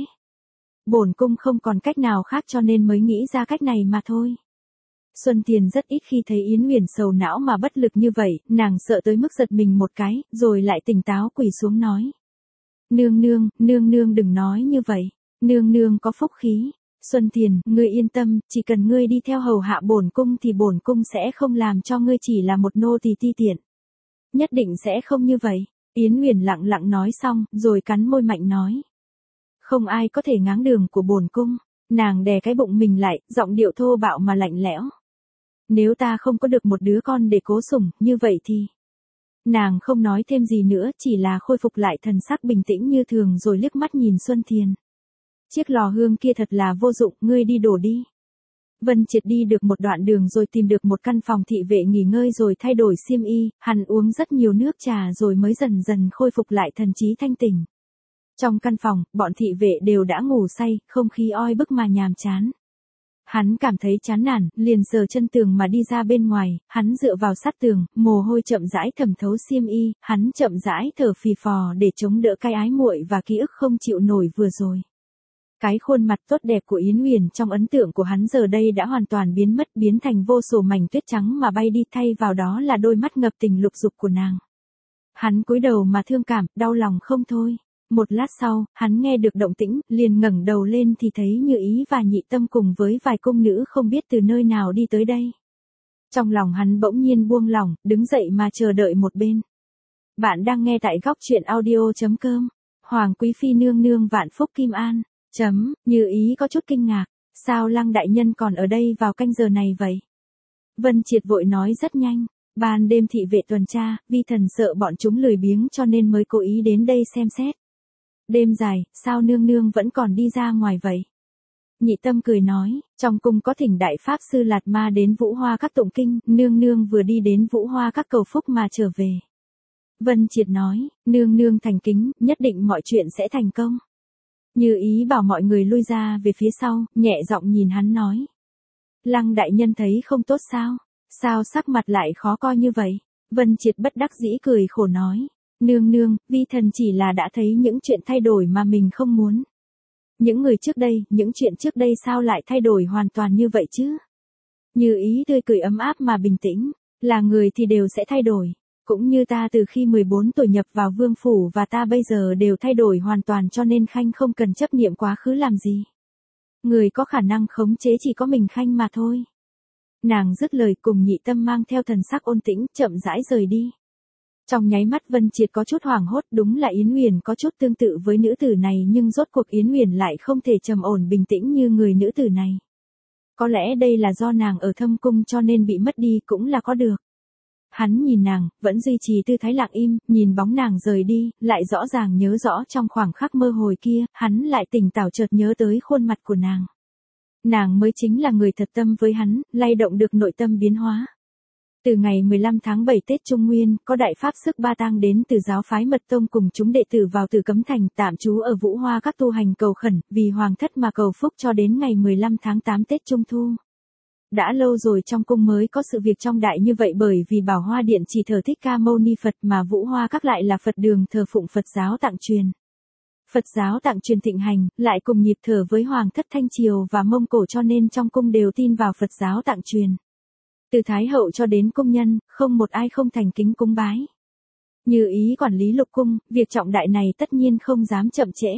Bổn cung không còn cách nào khác cho nên mới nghĩ ra cách này mà thôi. Xuân Thiền rất ít khi thấy Yến Uyển sầu não mà bất lực như vậy, nàng sợ tới mức giật mình một cái, rồi lại tỉnh táo quỳ xuống nói. Nương nương đừng nói như vậy, nương nương có phúc khí. Xuân Thiền, ngươi yên tâm, chỉ cần ngươi đi theo hầu hạ bổn cung thì bổn cung sẽ không làm cho ngươi chỉ là một nô tỳ ti tiện. Nhất định sẽ không như vậy. Yến Uyển lặng lặng nói xong, rồi cắn môi mạnh nói. Không ai có thể ngáng đường của bổn cung. Nàng đè cái bụng mình lại, giọng điệu thô bạo mà lạnh lẽo. Nếu ta không có được một đứa con để cố sủng, như vậy thì... Nàng không nói thêm gì nữa, chỉ là khôi phục lại thần sắc bình tĩnh như thường rồi liếc mắt nhìn Xuân Thiền. Chiếc lò hương kia thật là vô dụng, ngươi đi đổ đi. Vân Triệt đi được một đoạn đường rồi tìm được một căn phòng thị vệ nghỉ ngơi rồi thay đổi xiêm y, hắn uống rất nhiều nước trà rồi mới dần dần khôi phục lại thần trí thanh tỉnh. Trong căn phòng, bọn thị vệ đều đã ngủ say, không khí oi bức mà nhàm chán. Hắn cảm thấy chán nản, liền sờ chân tường mà đi ra bên ngoài, hắn dựa vào sát tường, mồ hôi chậm rãi thẩm thấu xiêm y, hắn chậm rãi thở phì phò để chống đỡ cái ái muội và ký ức không chịu nổi vừa rồi. Cái khuôn mặt tốt đẹp của Yến Uyển trong ấn tượng của hắn giờ đây đã hoàn toàn biến mất, biến thành vô số mảnh tuyết trắng mà bay đi, thay vào đó là đôi mắt ngập tình lục dục của nàng. Hắn cúi đầu mà thương cảm, đau lòng không thôi. Một lát sau, hắn nghe được động tĩnh, liền ngẩng đầu lên thì thấy Như Ý và Nhị Tâm cùng với vài cung nữ không biết từ nơi nào đi tới đây. Trong lòng hắn bỗng nhiên buông lỏng, đứng dậy mà chờ đợi một bên. Bạn đang nghe tại góc truyện audio.com. Hoàng quý phi nương nương vạn phúc kim an. Như Ý có chút kinh ngạc. Sao Lăng đại nhân còn ở đây vào canh giờ này vậy? Vân Triệt vội nói rất nhanh. Ban đêm thị vệ tuần tra, vi thần sợ bọn chúng lười biếng cho nên mới cố ý đến đây xem xét. Đêm dài, sao nương nương vẫn còn đi ra ngoài vậy? Nhị Tâm cười nói, trong cung có thỉnh đại pháp sư Lạt Ma đến Vũ Hoa các tụng kinh, nương nương vừa đi đến Vũ Hoa các cầu phúc mà trở về. Vân Triệt nói, nương nương thành kính, nhất định mọi chuyện sẽ thành công. Như Ý bảo mọi người lui ra về phía sau, nhẹ giọng nhìn hắn nói. Lăng đại nhân thấy không tốt sao? Sao sắc mặt lại khó coi như vậy? Vân Triệt bất đắc dĩ cười khổ nói. Nương nương, vi thần chỉ là đã thấy những chuyện thay đổi mà mình không muốn. Những người trước đây, những chuyện trước đây sao lại thay đổi hoàn toàn như vậy chứ? Như ý tươi cười ấm áp mà bình tĩnh, là người thì đều sẽ thay đổi. Cũng như ta từ khi 14 tuổi nhập vào vương phủ và ta bây giờ đều thay đổi hoàn toàn cho nên Khanh không cần chấp niệm quá khứ làm gì. Người có khả năng khống chế chỉ có mình Khanh mà thôi. Nàng dứt lời cùng Nhị Tâm mang theo thần sắc ôn tĩnh chậm rãi rời đi. Trong nháy mắt Vân Triệt có chút hoảng hốt, đúng là Yến Huyền có chút tương tự với nữ tử này nhưng rốt cuộc Yến Huyền lại không thể trầm ổn bình tĩnh như người nữ tử này. Có lẽ đây là do nàng ở thâm cung cho nên bị mất đi cũng là có được. Hắn nhìn nàng, vẫn duy trì tư thái lặng im, nhìn bóng nàng rời đi, lại rõ ràng nhớ rõ trong khoảng khắc mơ hồi kia, hắn lại tỉnh táo chợt nhớ tới khuôn mặt của nàng. Nàng mới chính là người thật tâm với hắn, lay động được nội tâm biến hóa. Từ ngày 15 tháng 7 Tết Trung Nguyên, có đại pháp sức Ba Tang đến từ giáo phái Mật Tông cùng chúng đệ tử vào Tử Cấm Thành tạm trú ở Vũ Hoa các tu hành cầu khẩn, vì hoàng thất mà cầu phúc cho đến ngày 15 tháng 8 Tết Trung Thu. Đã lâu rồi trong cung mới có sự việc trọng đại như vậy bởi vì Bảo Hoa Điện chỉ thờ Thích Ca Mâu Ni Phật mà Vũ Hoa các lại là Phật đường thờ phụng Phật giáo tạng truyền. Phật giáo tạng truyền thịnh hành, lại cùng nhịp thở với hoàng thất Thanh Triều và Mông Cổ cho nên trong cung đều tin vào Phật giáo tạng truyền. Từ Thái hậu cho đến cung nhân, không một ai không thành kính cúng bái. Như ý quản lý lục cung, việc trọng đại này tất nhiên không dám chậm trễ.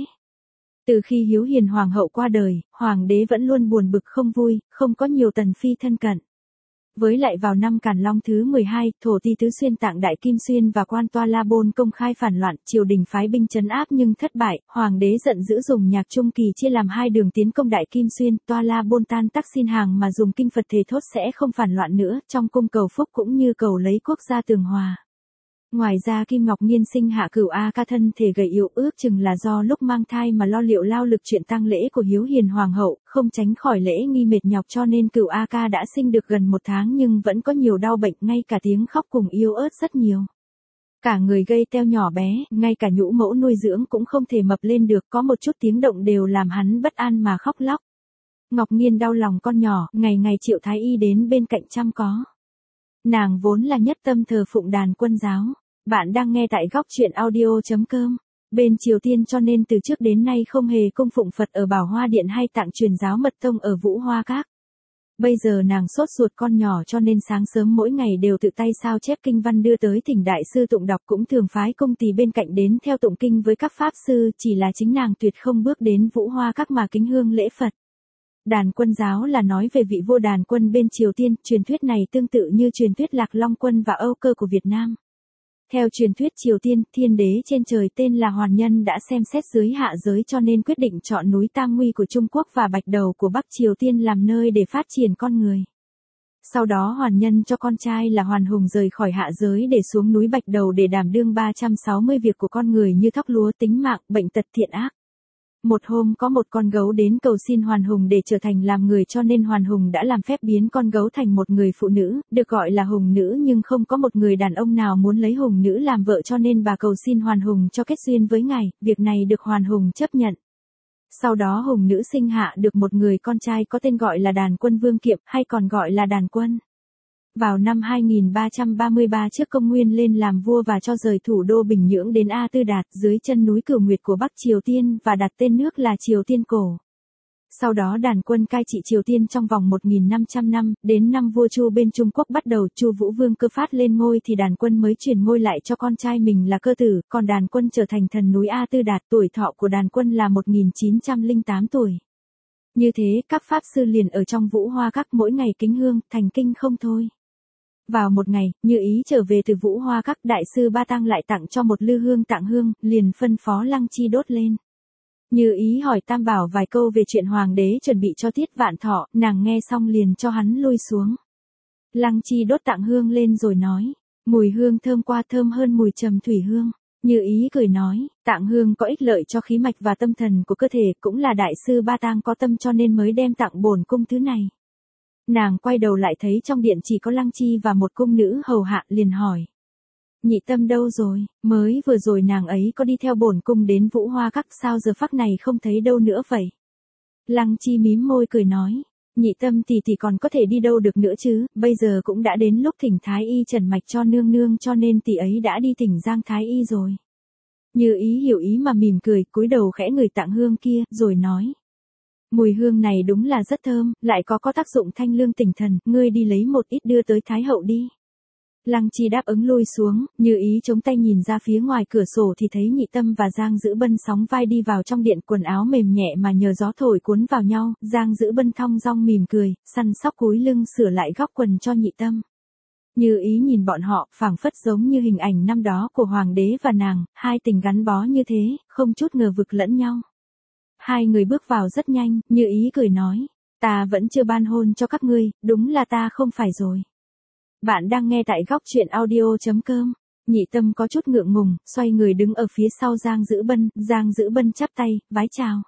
Từ khi Hiếu Hiền hoàng hậu qua đời, hoàng đế vẫn luôn buồn bực không vui, không có nhiều tần phi thân cận. Với lại vào năm Càn Long thứ 12, thổ ti tứ xuyên Tạng Đại Kim Xuyên và quan Toa La Bôn công khai phản loạn, triều đình phái binh trấn áp nhưng thất bại, hoàng đế giận dữ dùng nhạc trung kỳ chia làm hai đường tiến công Đại Kim Xuyên, Toa La Bôn tan tác xin hàng mà dùng kinh Phật thề thốt sẽ không phản loạn nữa, trong cung cầu phúc cũng như cầu lấy quốc gia tường hòa. Ngoài ra Kim Ngọc Nghiên sinh hạ Cửu A Ca thân thể gầy yếu ước chừng là do lúc mang thai mà lo liệu lao lực chuyện tang lễ của Hiếu Hiền hoàng hậu, không tránh khỏi lễ nghi mệt nhọc cho nên Cửu A Ca đã sinh được gần 1 tháng nhưng vẫn có nhiều đau bệnh, ngay cả tiếng khóc cùng yếu ớt rất nhiều. Cả người gây teo nhỏ bé, ngay cả nhũ mẫu nuôi dưỡng cũng không thể mập lên được, có một chút tiếng động đều làm hắn bất an mà khóc lóc. Ngọc Nghiên đau lòng con nhỏ, ngày ngày triệu thái y đến bên cạnh chăm có. Nàng vốn là nhất tâm thờ phụng Đàn Quân giáo. Bạn đang nghe tại góc truyện audio.com. Bên Triều Tiên cho nên từ trước đến nay không hề cung phụng Phật ở Bảo Hoa Điện hay Tạng truyền giáo Mật Tông ở Vũ Hoa Các. Bây giờ nàng sốt ruột con nhỏ cho nên sáng sớm mỗi ngày đều tự tay sao chép kinh văn đưa tới thỉnh đại sư tụng đọc, cũng thường phái công tỳ bên cạnh đến theo tụng kinh với các pháp sư, chỉ là chính nàng tuyệt không bước đến Vũ Hoa Các mà kính hương lễ Phật. Đàn Quân giáo là nói về vị vua Đàn Quân bên Triều Tiên, truyền thuyết này tương tự như truyền thuyết Lạc Long Quân và Âu Cơ của Việt Nam. Theo truyền thuyết Triều Tiên, thiên đế trên trời tên là Hoàn Nhân đã xem xét dưới hạ giới cho nên quyết định chọn núi Tam Nguy của Trung Quốc và Bạch Đầu của Bắc Triều Tiên làm nơi để phát triển con người. Sau đó Hoàn Nhân cho con trai là Hoàn Hùng rời khỏi hạ giới để xuống núi Bạch Đầu để đảm đương 360 việc của con người như thóc lúa, tính mạng, bệnh tật, thiện ác. Một hôm có một con gấu đến cầu xin Hoàn Hùng để trở thành làm người cho nên Hoàn Hùng đã làm phép biến con gấu thành một người phụ nữ, được gọi là Hùng Nữ, nhưng không có một người đàn ông nào muốn lấy Hùng Nữ làm vợ cho nên bà cầu xin Hoàn Hùng cho kết duyên với ngài, việc này được Hoàn Hùng chấp nhận. Sau đó Hùng Nữ sinh hạ được một người con trai có tên gọi là Đàn Quân Vương Kiệm hay còn gọi là Đàn Quân. Vào năm 2333 trước công nguyên lên làm vua và cho rời thủ đô Bình Nhưỡng đến A Tư Đạt dưới chân núi Cửu Nguyệt của Bắc Triều Tiên và đặt tên nước là Triều Tiên Cổ. Sau đó Đàn Quân cai trị Triều Tiên trong vòng 1.500 năm, đến năm vua Chu bên Trung Quốc bắt đầu Chu Vũ Vương Cơ Phát lên ngôi thì Đàn Quân mới truyền ngôi lại cho con trai mình là Cơ Tử, còn Đàn Quân trở thành thần núi A Tư Đạt, tuổi thọ của Đàn Quân là 1908 tuổi. Như thế, các pháp sư liền ở trong Vũ Hoa Các mỗi ngày kính hương, thành kinh không thôi. Vào một ngày, Như Ý trở về từ Vũ Hoa Các, đại sư Ba Tang lại tặng cho một lư hương tặng hương, liền phân phó Lăng Chi đốt lên. Như Ý hỏi Tam Bảo vài câu về chuyện hoàng đế chuẩn bị cho Tiết Vạn Thọ, nàng nghe xong liền cho hắn lui xuống. Lăng Chi đốt tặng hương lên rồi nói, mùi hương thơm qua thơm hơn mùi trầm thủy hương. Như Ý cười nói, tặng hương có ích lợi cho khí mạch và tâm thần của cơ thể, cũng là đại sư Ba Tang có tâm cho nên mới đem tặng bổn cung thứ này. Nàng quay đầu lại thấy trong điện chỉ có Lăng Chi và một cung nữ hầu hạ, liền hỏi. Nhị Tâm đâu rồi, mới vừa rồi nàng ấy có đi theo bổn cung đến Vũ Hoa Các, sao giờ phắc này không thấy đâu nữa vậy? Lăng Chi mím môi cười nói, Nhị tâm thì còn có thể đi đâu được nữa chứ, bây giờ cũng đã đến lúc thỉnh Thái Y trần mạch cho nương nương cho nên tỷ ấy đã đi thỉnh Giang Thái Y rồi. Như ý hiểu ý mà mỉm cười, cúi đầu khẽ ngửi tạng hương kia, rồi nói. Mùi hương này đúng là rất thơm, lại có tác dụng thanh lương tỉnh thần, ngươi đi lấy một ít đưa tới Thái hậu đi. Lăng Chi đáp ứng lui xuống, Như ý chống tay nhìn ra phía ngoài cửa sổ thì thấy Nhị Tâm và Giang Dữ Bân sóng vai đi vào trong điện, quần áo mềm nhẹ mà nhờ gió thổi cuốn vào nhau, Giang Dữ Bân thong dong mỉm cười, săn sóc cúi lưng sửa lại góc quần cho Nhị Tâm. Như ý nhìn bọn họ, phảng phất giống như hình ảnh năm đó của hoàng đế và nàng, hai tình gắn bó như thế, không chút ngờ vực lẫn nhau. Hai người bước vào rất nhanh, Như ý cười nói, ta vẫn chưa ban hôn cho các ngươi, đúng là ta không phải rồi. Bạn đang nghe tại góc truyện audio.com. Nhị Tâm có chút ngượng ngùng, xoay người đứng ở phía sau Giang Dữ Bân chắp tay, vái chào.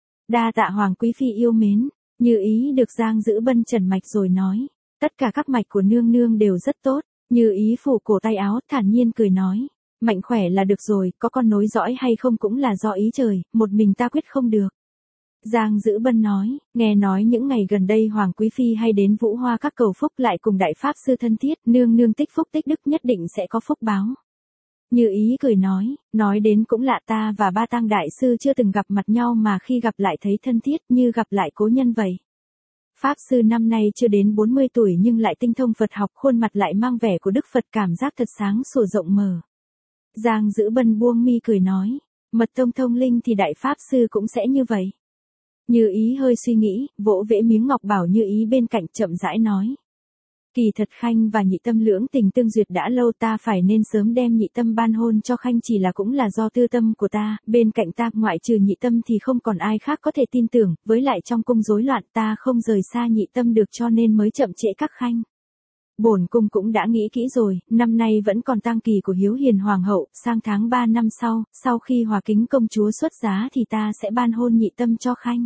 Đa tạ Hoàng Quý Phi yêu mến, Như ý được Giang Dữ Bân trần mạch rồi nói. Tất cả các mạch của nương nương đều rất tốt, Như ý phủ cổ tay áo, thản nhiên cười nói. Mạnh khỏe là được rồi, có con nối dõi hay không cũng là do ý trời, một mình ta quyết không được. Giang Dữ Bân nói, nghe nói những ngày gần đây Hoàng Quý Phi hay đến Vũ Hoa các cầu phúc lại cùng đại pháp sư thân thiết, nương nương tích phúc tích đức nhất định sẽ có phúc báo. Như ý cười nói đến cũng lạ, ta và Ba Tang đại sư chưa từng gặp mặt nhau mà khi gặp lại thấy thân thiết như gặp lại cố nhân vậy. Pháp sư năm nay chưa đến 40 tuổi nhưng lại tinh thông Phật học, khuôn mặt lại mang vẻ của Đức Phật, cảm giác thật sáng sủa rộng mở. Giang Dữ Bân buông mi cười nói, mật tông thông linh thì đại pháp sư cũng sẽ như vậy. Như ý hơi suy nghĩ, vỗ vẽ miếng ngọc bảo Như ý bên cạnh, chậm rãi nói. Kỳ thật Khanh và Nhị Tâm lưỡng tình tương duyệt đã lâu, ta phải nên sớm đem Nhị Tâm ban hôn cho Khanh chỉ là cũng là do tư tâm của ta, bên cạnh ta ngoại trừ Nhị Tâm thì không còn ai khác có thể tin tưởng, với lại trong cung rối loạn ta không rời xa Nhị Tâm được cho nên mới chậm trễ các Khanh. Bổn cung cũng đã nghĩ kỹ rồi, năm nay vẫn còn tang kỳ của Hiếu Hiền Hoàng hậu, sang tháng 3 năm sau khi Hòa Kính công chúa xuất giá thì ta sẽ ban hôn Nhị Tâm cho Khanh.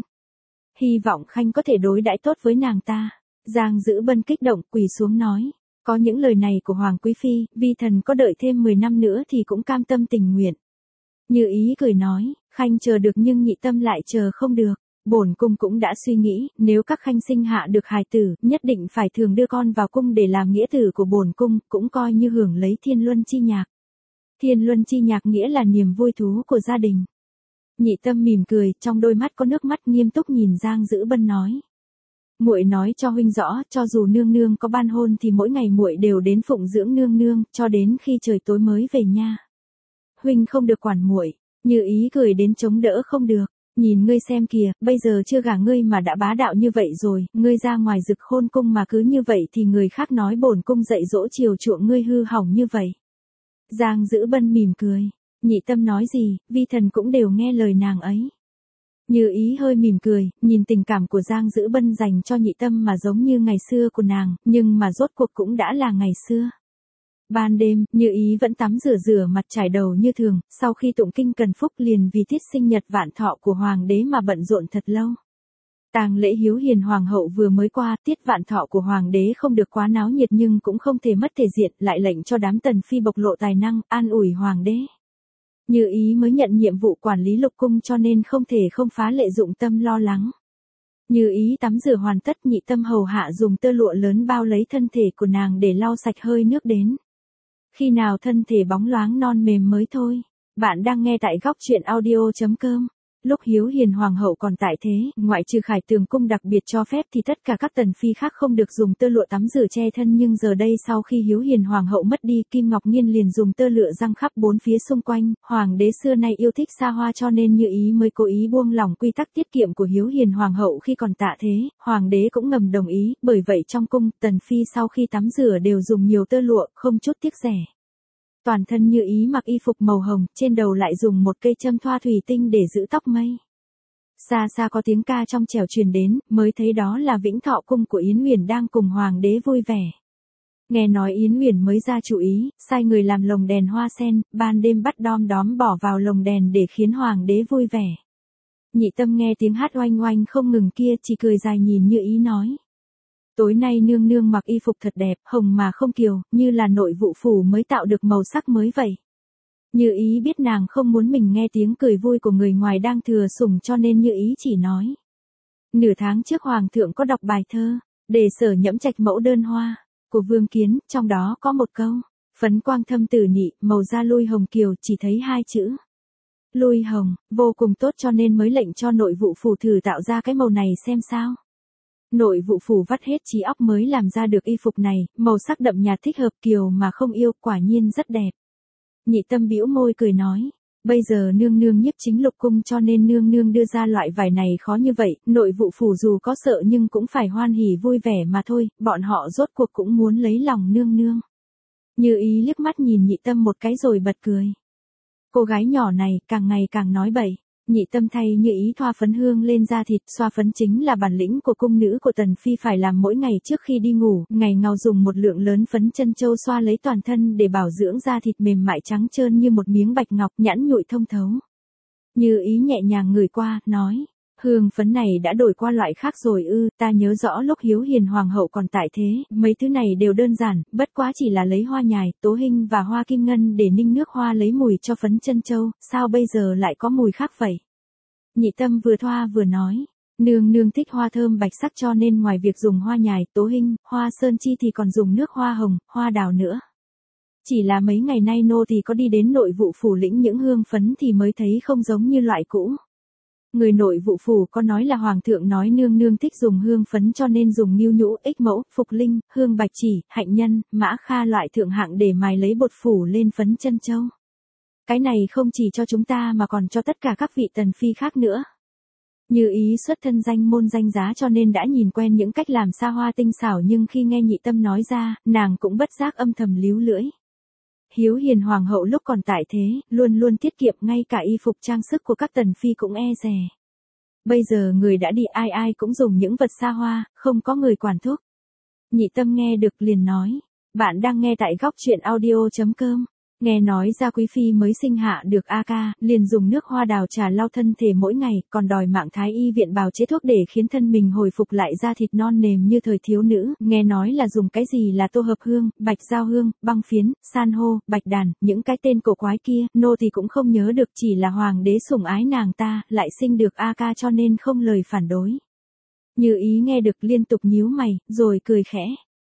Hy vọng Khanh có thể đối đãi tốt với nàng ta. Giang Dữ Bân kích động quỳ xuống nói. Có những lời này của Hoàng Quý Phi, vi thần có đợi thêm 10 năm nữa thì cũng cam tâm tình nguyện. Như ý cười nói, Khanh chờ được nhưng Nhị Tâm lại chờ không được. Bổn cung cũng đã suy nghĩ, nếu các Khanh sinh hạ được hài tử, nhất định phải thường đưa con vào cung để làm nghĩa tử của bổn cung, cũng coi như hưởng lấy thiên luân chi nhạc. Thiên luân chi nhạc nghĩa là niềm vui thú của gia đình. Nhị Tâm mỉm cười, trong đôi mắt có nước mắt, nghiêm túc nhìn Giang Dữ Bân nói. Muội nói cho huynh rõ, cho dù nương nương có ban hôn thì mỗi ngày muội đều đến phụng dưỡng nương nương, cho đến khi trời tối mới về nha. Huynh không được quản muội. Như ý cười đến chống đỡ không được. Nhìn ngươi xem kìa, bây giờ chưa gả ngươi mà đã bá đạo như vậy rồi, ngươi ra ngoài Dực Khôn cung mà cứ như vậy thì người khác nói bổn cung dạy dỗ chiều chuộng ngươi hư hỏng như vậy. Giang Dữ Bân mỉm cười. Nhị Tâm nói gì, vi thần cũng đều nghe lời nàng ấy. Như ý hơi mỉm cười, nhìn tình cảm của Giang Dữ Bân dành cho Nhị Tâm mà giống như ngày xưa của nàng, nhưng mà rốt cuộc cũng đã là ngày xưa. Ban đêm, Như ý vẫn tắm rửa mặt trải đầu như thường, sau khi tụng kinh cần phúc liền vì tiết sinh nhật vạn thọ của hoàng đế mà bận rộn thật lâu. Tang lễ Hiếu Hiền Hoàng hậu vừa mới qua, tiết vạn thọ của hoàng đế không được quá náo nhiệt nhưng cũng không thể mất thể diện, lại lệnh cho đám tần phi bộc lộ tài năng, an ủi hoàng đế. Như ý mới nhận nhiệm vụ quản lý lục cung cho nên không thể không phá lệ dụng tâm lo lắng. Như ý tắm rửa hoàn tất, Nhị Tâm hầu hạ dùng tơ lụa lớn bao lấy thân thể của nàng để lau sạch hơi nước đến. Khi nào thân thể bóng loáng non mềm mới thôi. Bạn đang nghe tại góc truyện audio.com. Lúc Hiếu Hiền Hoàng hậu còn tại thế, ngoại trừ Khải Tường cung đặc biệt cho phép thì tất cả các tần phi khác không được dùng tơ lụa tắm rửa che thân, nhưng giờ đây sau khi Hiếu Hiền Hoàng hậu mất đi, Kim Ngọc Nhiên liền dùng tơ lụa răng khắp bốn phía xung quanh. Hoàng đế xưa nay yêu thích xa hoa cho nên Như ý mới cố ý buông lỏng quy tắc tiết kiệm của Hiếu Hiền Hoàng hậu khi còn tạ thế, hoàng đế cũng ngầm đồng ý, bởi vậy trong cung, tần phi sau khi tắm rửa đều dùng nhiều tơ lụa, không chút tiếc rẻ. Toàn thân Như ý mặc y phục màu hồng, trên đầu lại dùng một cây châm thoa thủy tinh để giữ tóc mây. Xa xa có tiếng ca trong trẻo truyền đến, mới thấy đó là Vĩnh Thọ cung của Yến Uyển đang cùng hoàng đế vui vẻ. Nghe nói Yến Uyển mới ra chủ ý, sai người làm lồng đèn hoa sen, ban đêm bắt đom đóm bỏ vào lồng đèn để khiến hoàng đế vui vẻ. Nhị Tâm nghe tiếng hát oanh oanh không ngừng kia, chỉ cười dài nhìn Như ý nói. Tối nay nương nương mặc y phục thật đẹp, hồng mà không kiều, như là nội vụ phủ mới tạo được màu sắc mới vậy. Như ý biết nàng không muốn mình nghe tiếng cười vui của người ngoài đang thừa sủng cho nên Như ý chỉ nói. Nửa tháng trước Hoàng thượng có đọc bài thơ, đề sở nhẫm trạch mẫu đơn hoa, của Vương Kiến, trong đó có một câu, phấn quang thâm tử nị, màu da lui hồng kiều, chỉ thấy hai chữ. Lui hồng, vô cùng tốt cho nên mới lệnh cho nội vụ phủ thử tạo ra cái màu này xem sao. Nội vụ phủ vắt hết trí óc mới làm ra được y phục này, màu sắc đậm nhạt thích hợp kiều mà không yêu, quả nhiên rất đẹp. Nhị Tâm bĩu môi cười nói, bây giờ nương nương nhiếp chính lục cung cho nên nương nương đưa ra loại vải này khó như vậy, nội vụ phủ dù có sợ nhưng cũng phải hoan hỉ vui vẻ mà thôi, bọn họ rốt cuộc cũng muốn lấy lòng nương nương. Như Ý liếc mắt nhìn Nhị Tâm một cái rồi bật cười. Cô gái nhỏ này càng ngày càng nói bậy. Nhị Tâm thay Như Ý thoa phấn hương lên da thịt, xoa phấn chính là bản lĩnh của cung nữ của Tần Phi phải làm mỗi ngày trước khi đi ngủ, ngày ngào dùng một lượng lớn phấn chân châu xoa lấy toàn thân để bảo dưỡng da thịt mềm mại trắng trơn như một miếng bạch ngọc, nhẵn nhụi thông thấu. Như Ý nhẹ nhàng ngửi qua, nói, hương phấn này đã đổi qua loại khác rồi ư, ta nhớ rõ lúc Hiếu Hiền Hoàng hậu còn tại thế, mấy thứ này đều đơn giản, bất quá chỉ là lấy hoa nhài, tố hình và hoa kim ngân để ninh nước hoa lấy mùi cho phấn chân châu, sao bây giờ lại có mùi khác vậy? Nhị Tâm vừa thoa vừa nói, nương nương thích hoa thơm bạch sắc cho nên ngoài việc dùng hoa nhài, tố hình, hoa sơn chi thì còn dùng nước hoa hồng, hoa đào nữa. Chỉ là mấy ngày nay nô thì có đi đến nội vụ phủ lĩnh những hương phấn thì mới thấy không giống như loại cũ. Người nội vụ phủ có nói là hoàng thượng nói nương nương thích dùng hương phấn cho nên dùng ngưu nhũ, ích mẫu, phục linh, hương bạch chỉ, hạnh nhân, mã kha loại thượng hạng để mài lấy bột phủ lên phấn chân châu. Cái này không chỉ cho chúng ta mà còn cho tất cả các vị tần phi khác nữa. Như Ý xuất thân danh môn danh giá cho nên đã nhìn quen những cách làm xa hoa tinh xảo nhưng khi nghe Nhị Tâm nói ra, nàng cũng bất giác âm thầm líu lưỡi. Hiếu Hiền Hoàng hậu lúc còn tại thế, luôn luôn tiết kiệm ngay cả y phục trang sức của các tần phi cũng e dè. Bây giờ người đã đi ai ai cũng dùng những vật xa hoa, không có người quản thúc. Nhị Tâm nghe được liền nói, bạn đang nghe tại góc truyện audio.com. Nghe nói Gia Quý Phi mới sinh hạ được A Ca, liền dùng nước hoa đào trà lau thân thể mỗi ngày, còn đòi mạng thái y viện bào chế thuốc để khiến thân mình hồi phục lại da thịt non nềm như thời thiếu nữ, nghe nói là dùng cái gì là tô hợp hương, bạch giao hương, băng phiến, san hô, bạch đàn, những cái tên cổ quái kia, nô thì cũng không nhớ được, chỉ là hoàng đế sủng ái nàng ta, lại sinh được A Ca cho nên không lời phản đối. Như Ý nghe được liên tục nhíu mày, rồi cười khẽ.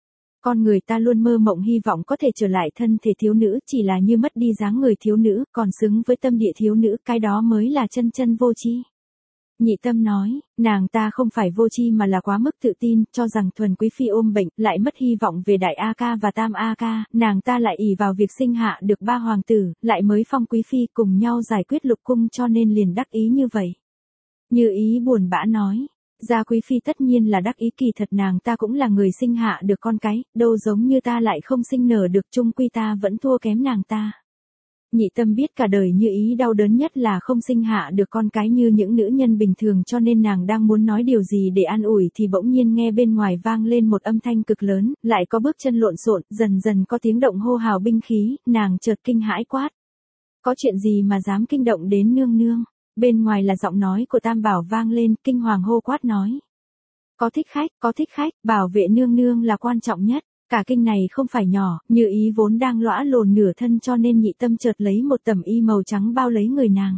Con người ta luôn mơ mộng hy vọng có thể trở lại thân thể thiếu nữ, chỉ là như mất đi dáng người thiếu nữ, còn xứng với tâm địa thiếu nữ, cái đó mới là chân chân vô tri. Nhị Tâm nói, nàng ta không phải vô tri mà là quá mức tự tin, cho rằng thuần quý phi ôm bệnh, lại mất hy vọng về đại A Ca và tam A Ca, nàng ta lại ỷ vào việc sinh hạ được 3 hoàng tử, lại mới phong quý phi cùng nhau giải quyết lục cung cho nên liền đắc ý như vậy. Như Ý buồn bã nói. Gia Quý Phi tất nhiên là đắc ý, kỳ thật nàng ta cũng là người sinh hạ được con cái, đâu giống như ta lại không sinh nở được, chung quy ta vẫn thua kém nàng ta. Nhị Tâm biết cả đời Như Ý đau đớn nhất là không sinh hạ được con cái như những nữ nhân bình thường cho nên nàng đang muốn nói điều gì để an ủi thì bỗng nhiên nghe bên ngoài vang lên một âm thanh cực lớn, lại có bước chân lộn xộn, dần dần có tiếng động hô hào binh khí, nàng chợt kinh hãi quát. Có chuyện gì mà dám kinh động đến nương nương? Bên ngoài là giọng nói của Tam Bảo vang lên, kinh hoàng hô quát nói. Có thích khách, bảo vệ nương nương là quan trọng nhất. Cả kinh này không phải nhỏ, Như Ý vốn đang lõa lồn nửa thân cho nên Nhị Tâm chợt lấy một tẩm y màu trắng bao lấy người nàng.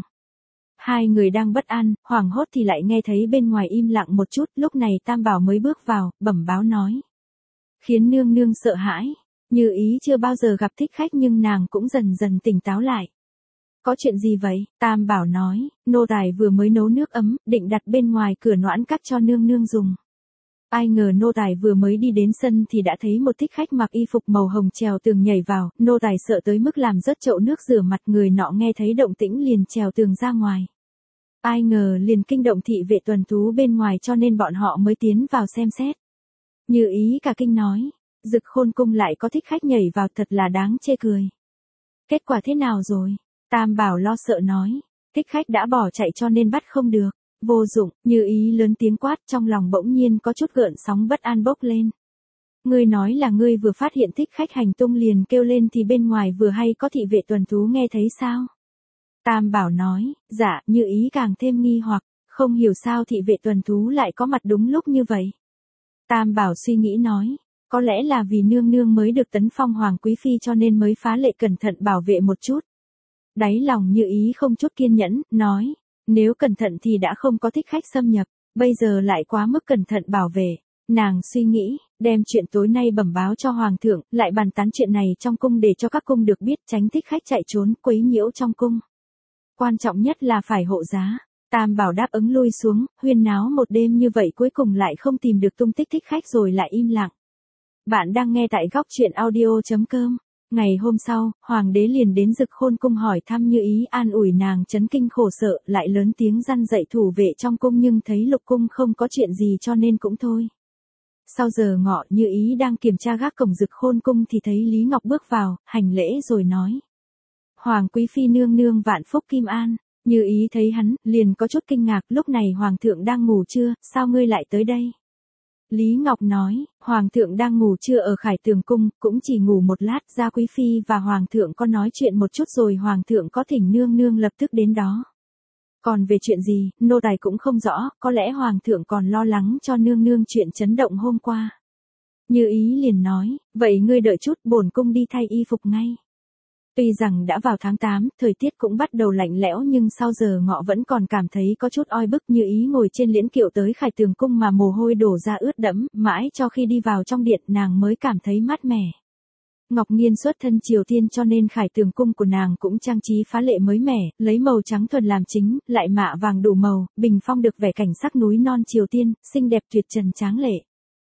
Hai người đang bất an, hoảng hốt thì lại nghe thấy bên ngoài im lặng một chút, lúc này Tam Bảo mới bước vào, bẩm báo nói. Khiến nương nương sợ hãi, Như Ý chưa bao giờ gặp thích khách nhưng nàng cũng dần dần tỉnh táo lại. Có chuyện gì vậy? Tam Bảo nói, nô tài vừa mới nấu nước ấm, định đặt bên ngoài cửa noãn các cho nương nương dùng. Ai ngờ nô tài vừa mới đi đến sân thì đã thấy một thích khách mặc y phục màu hồng trèo tường nhảy vào, nô tài sợ tới mức làm rớt chậu nước rửa mặt, người nọ nghe thấy động tĩnh liền trèo tường ra ngoài. Ai ngờ liền kinh động thị vệ tuần thú bên ngoài cho nên bọn họ mới tiến vào xem xét. Như Ý cả kinh nói, Dực Khôn cung lại có thích khách nhảy vào, thật là đáng chê cười. Kết quả thế nào rồi? Tam Bảo lo sợ nói, thích khách đã bỏ chạy cho nên bắt không được. Vô dụng, Như Ý lớn tiếng quát, trong lòng bỗng nhiên có chút gợn sóng bất an bốc lên. Ngươi nói là ngươi vừa phát hiện thích khách hành tung liền kêu lên thì bên ngoài vừa hay có thị vệ tuần thú nghe thấy sao? Tam Bảo nói, dạ, Như Ý càng thêm nghi hoặc, không hiểu sao thị vệ tuần thú lại có mặt đúng lúc như vậy. Tam Bảo suy nghĩ nói, có lẽ là vì nương nương mới được tấn phong hoàng quý phi cho nên mới phá lệ cẩn thận bảo vệ một chút. Đáy lòng Như Ý không chút kiên nhẫn, nói, nếu cẩn thận thì đã không có thích khách xâm nhập, bây giờ lại quá mức cẩn thận bảo vệ. Nàng suy nghĩ, đem chuyện tối nay bẩm báo cho hoàng thượng, lại bàn tán chuyện này trong cung để cho các cung được biết, tránh thích khách chạy trốn, quấy nhiễu trong cung. Quan trọng nhất là phải hộ giá. Tam Bảo đáp ứng lui xuống, huyên náo một đêm như vậy cuối cùng lại không tìm được tung tích thích khách rồi lại im lặng. Bạn đang nghe tại góc truyện audio.com. Ngày hôm sau, hoàng đế liền đến Dực Khôn cung hỏi thăm Như Ý, an ủi nàng chấn kinh khổ sợ, lại lớn tiếng răn dạy thủ vệ trong cung nhưng thấy lục cung không có chuyện gì cho nên cũng thôi. Sau giờ ngọ, Như Ý đang kiểm tra gác cổng Dực Khôn cung thì thấy Lý Ngọc bước vào, hành lễ rồi nói: Hoàng quý phi nương nương vạn phúc kim an. Như Ý thấy hắn, liền có chút kinh ngạc, lúc này hoàng thượng đang ngủ chưa, sao ngươi lại tới đây? Lý Ngọc nói, hoàng thượng đang ngủ trưa ở Khải Tường cung, cũng chỉ ngủ một lát, gia quý phi và hoàng thượng có nói chuyện một chút rồi hoàng thượng có thỉnh nương nương lập tức đến đó. Còn về chuyện gì, nô tài cũng không rõ, có lẽ hoàng thượng còn lo lắng cho nương nương chuyện chấn động hôm qua. Như Ý liền nói, vậy ngươi đợi chút, bổn cung đi thay y phục ngay. Tuy rằng đã vào tháng 8, thời tiết cũng bắt đầu lạnh lẽo nhưng sau giờ ngọ vẫn còn cảm thấy có chút oi bức. Như Ý ngồi trên liễn kiệu tới Khải Tường cung mà mồ hôi đổ ra ướt đẫm, mãi cho khi đi vào trong điện nàng mới cảm thấy mát mẻ. Ngọc Nghiên xuất thân Triều Tiên cho nên Khải Tường cung của nàng cũng trang trí phá lệ mới mẻ, lấy màu trắng thuần làm chính, lại mạ vàng đủ màu, bình phong được vẻ cảnh sắc núi non Triều Tiên, xinh đẹp tuyệt trần tráng lệ.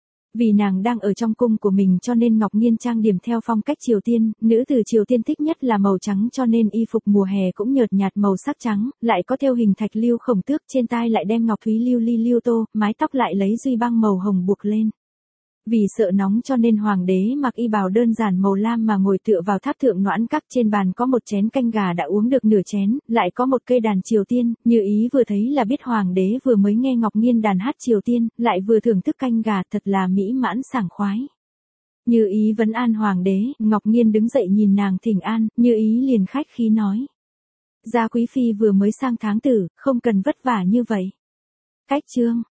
Vì nàng đang ở trong cung của mình cho nên Ngọc Nghiên trang điểm theo phong cách Triều Tiên, nữ tử Triều Tiên thích nhất là màu trắng cho nên y phục mùa hè cũng nhợt nhạt màu sắc trắng, lại có thêu hình thạch lưu khổng tước, trên tai lại đem ngọc thúy lưu ly lưu tô, mái tóc lại lấy duy băng màu hồng buộc lên. Vì sợ nóng cho nên hoàng đế mặc y bào đơn giản màu lam mà ngồi tựa vào tháp thượng noãn các, trên bàn có một chén canh gà đã uống được nửa chén, lại có một cây đàn Triều Tiên. Như Ý vừa thấy là biết hoàng đế vừa mới nghe Ngọc Nghiên đàn hát Triều Tiên, lại vừa thưởng thức canh gà, thật là mỹ mãn sảng khoái. Như Ý vấn an hoàng đế, Ngọc Nghiên đứng dậy nhìn nàng thỉnh an, Như Ý liền khách khí nói: Gia quý phi vừa mới sang tháng tử, không cần vất vả như vậy. Cách chương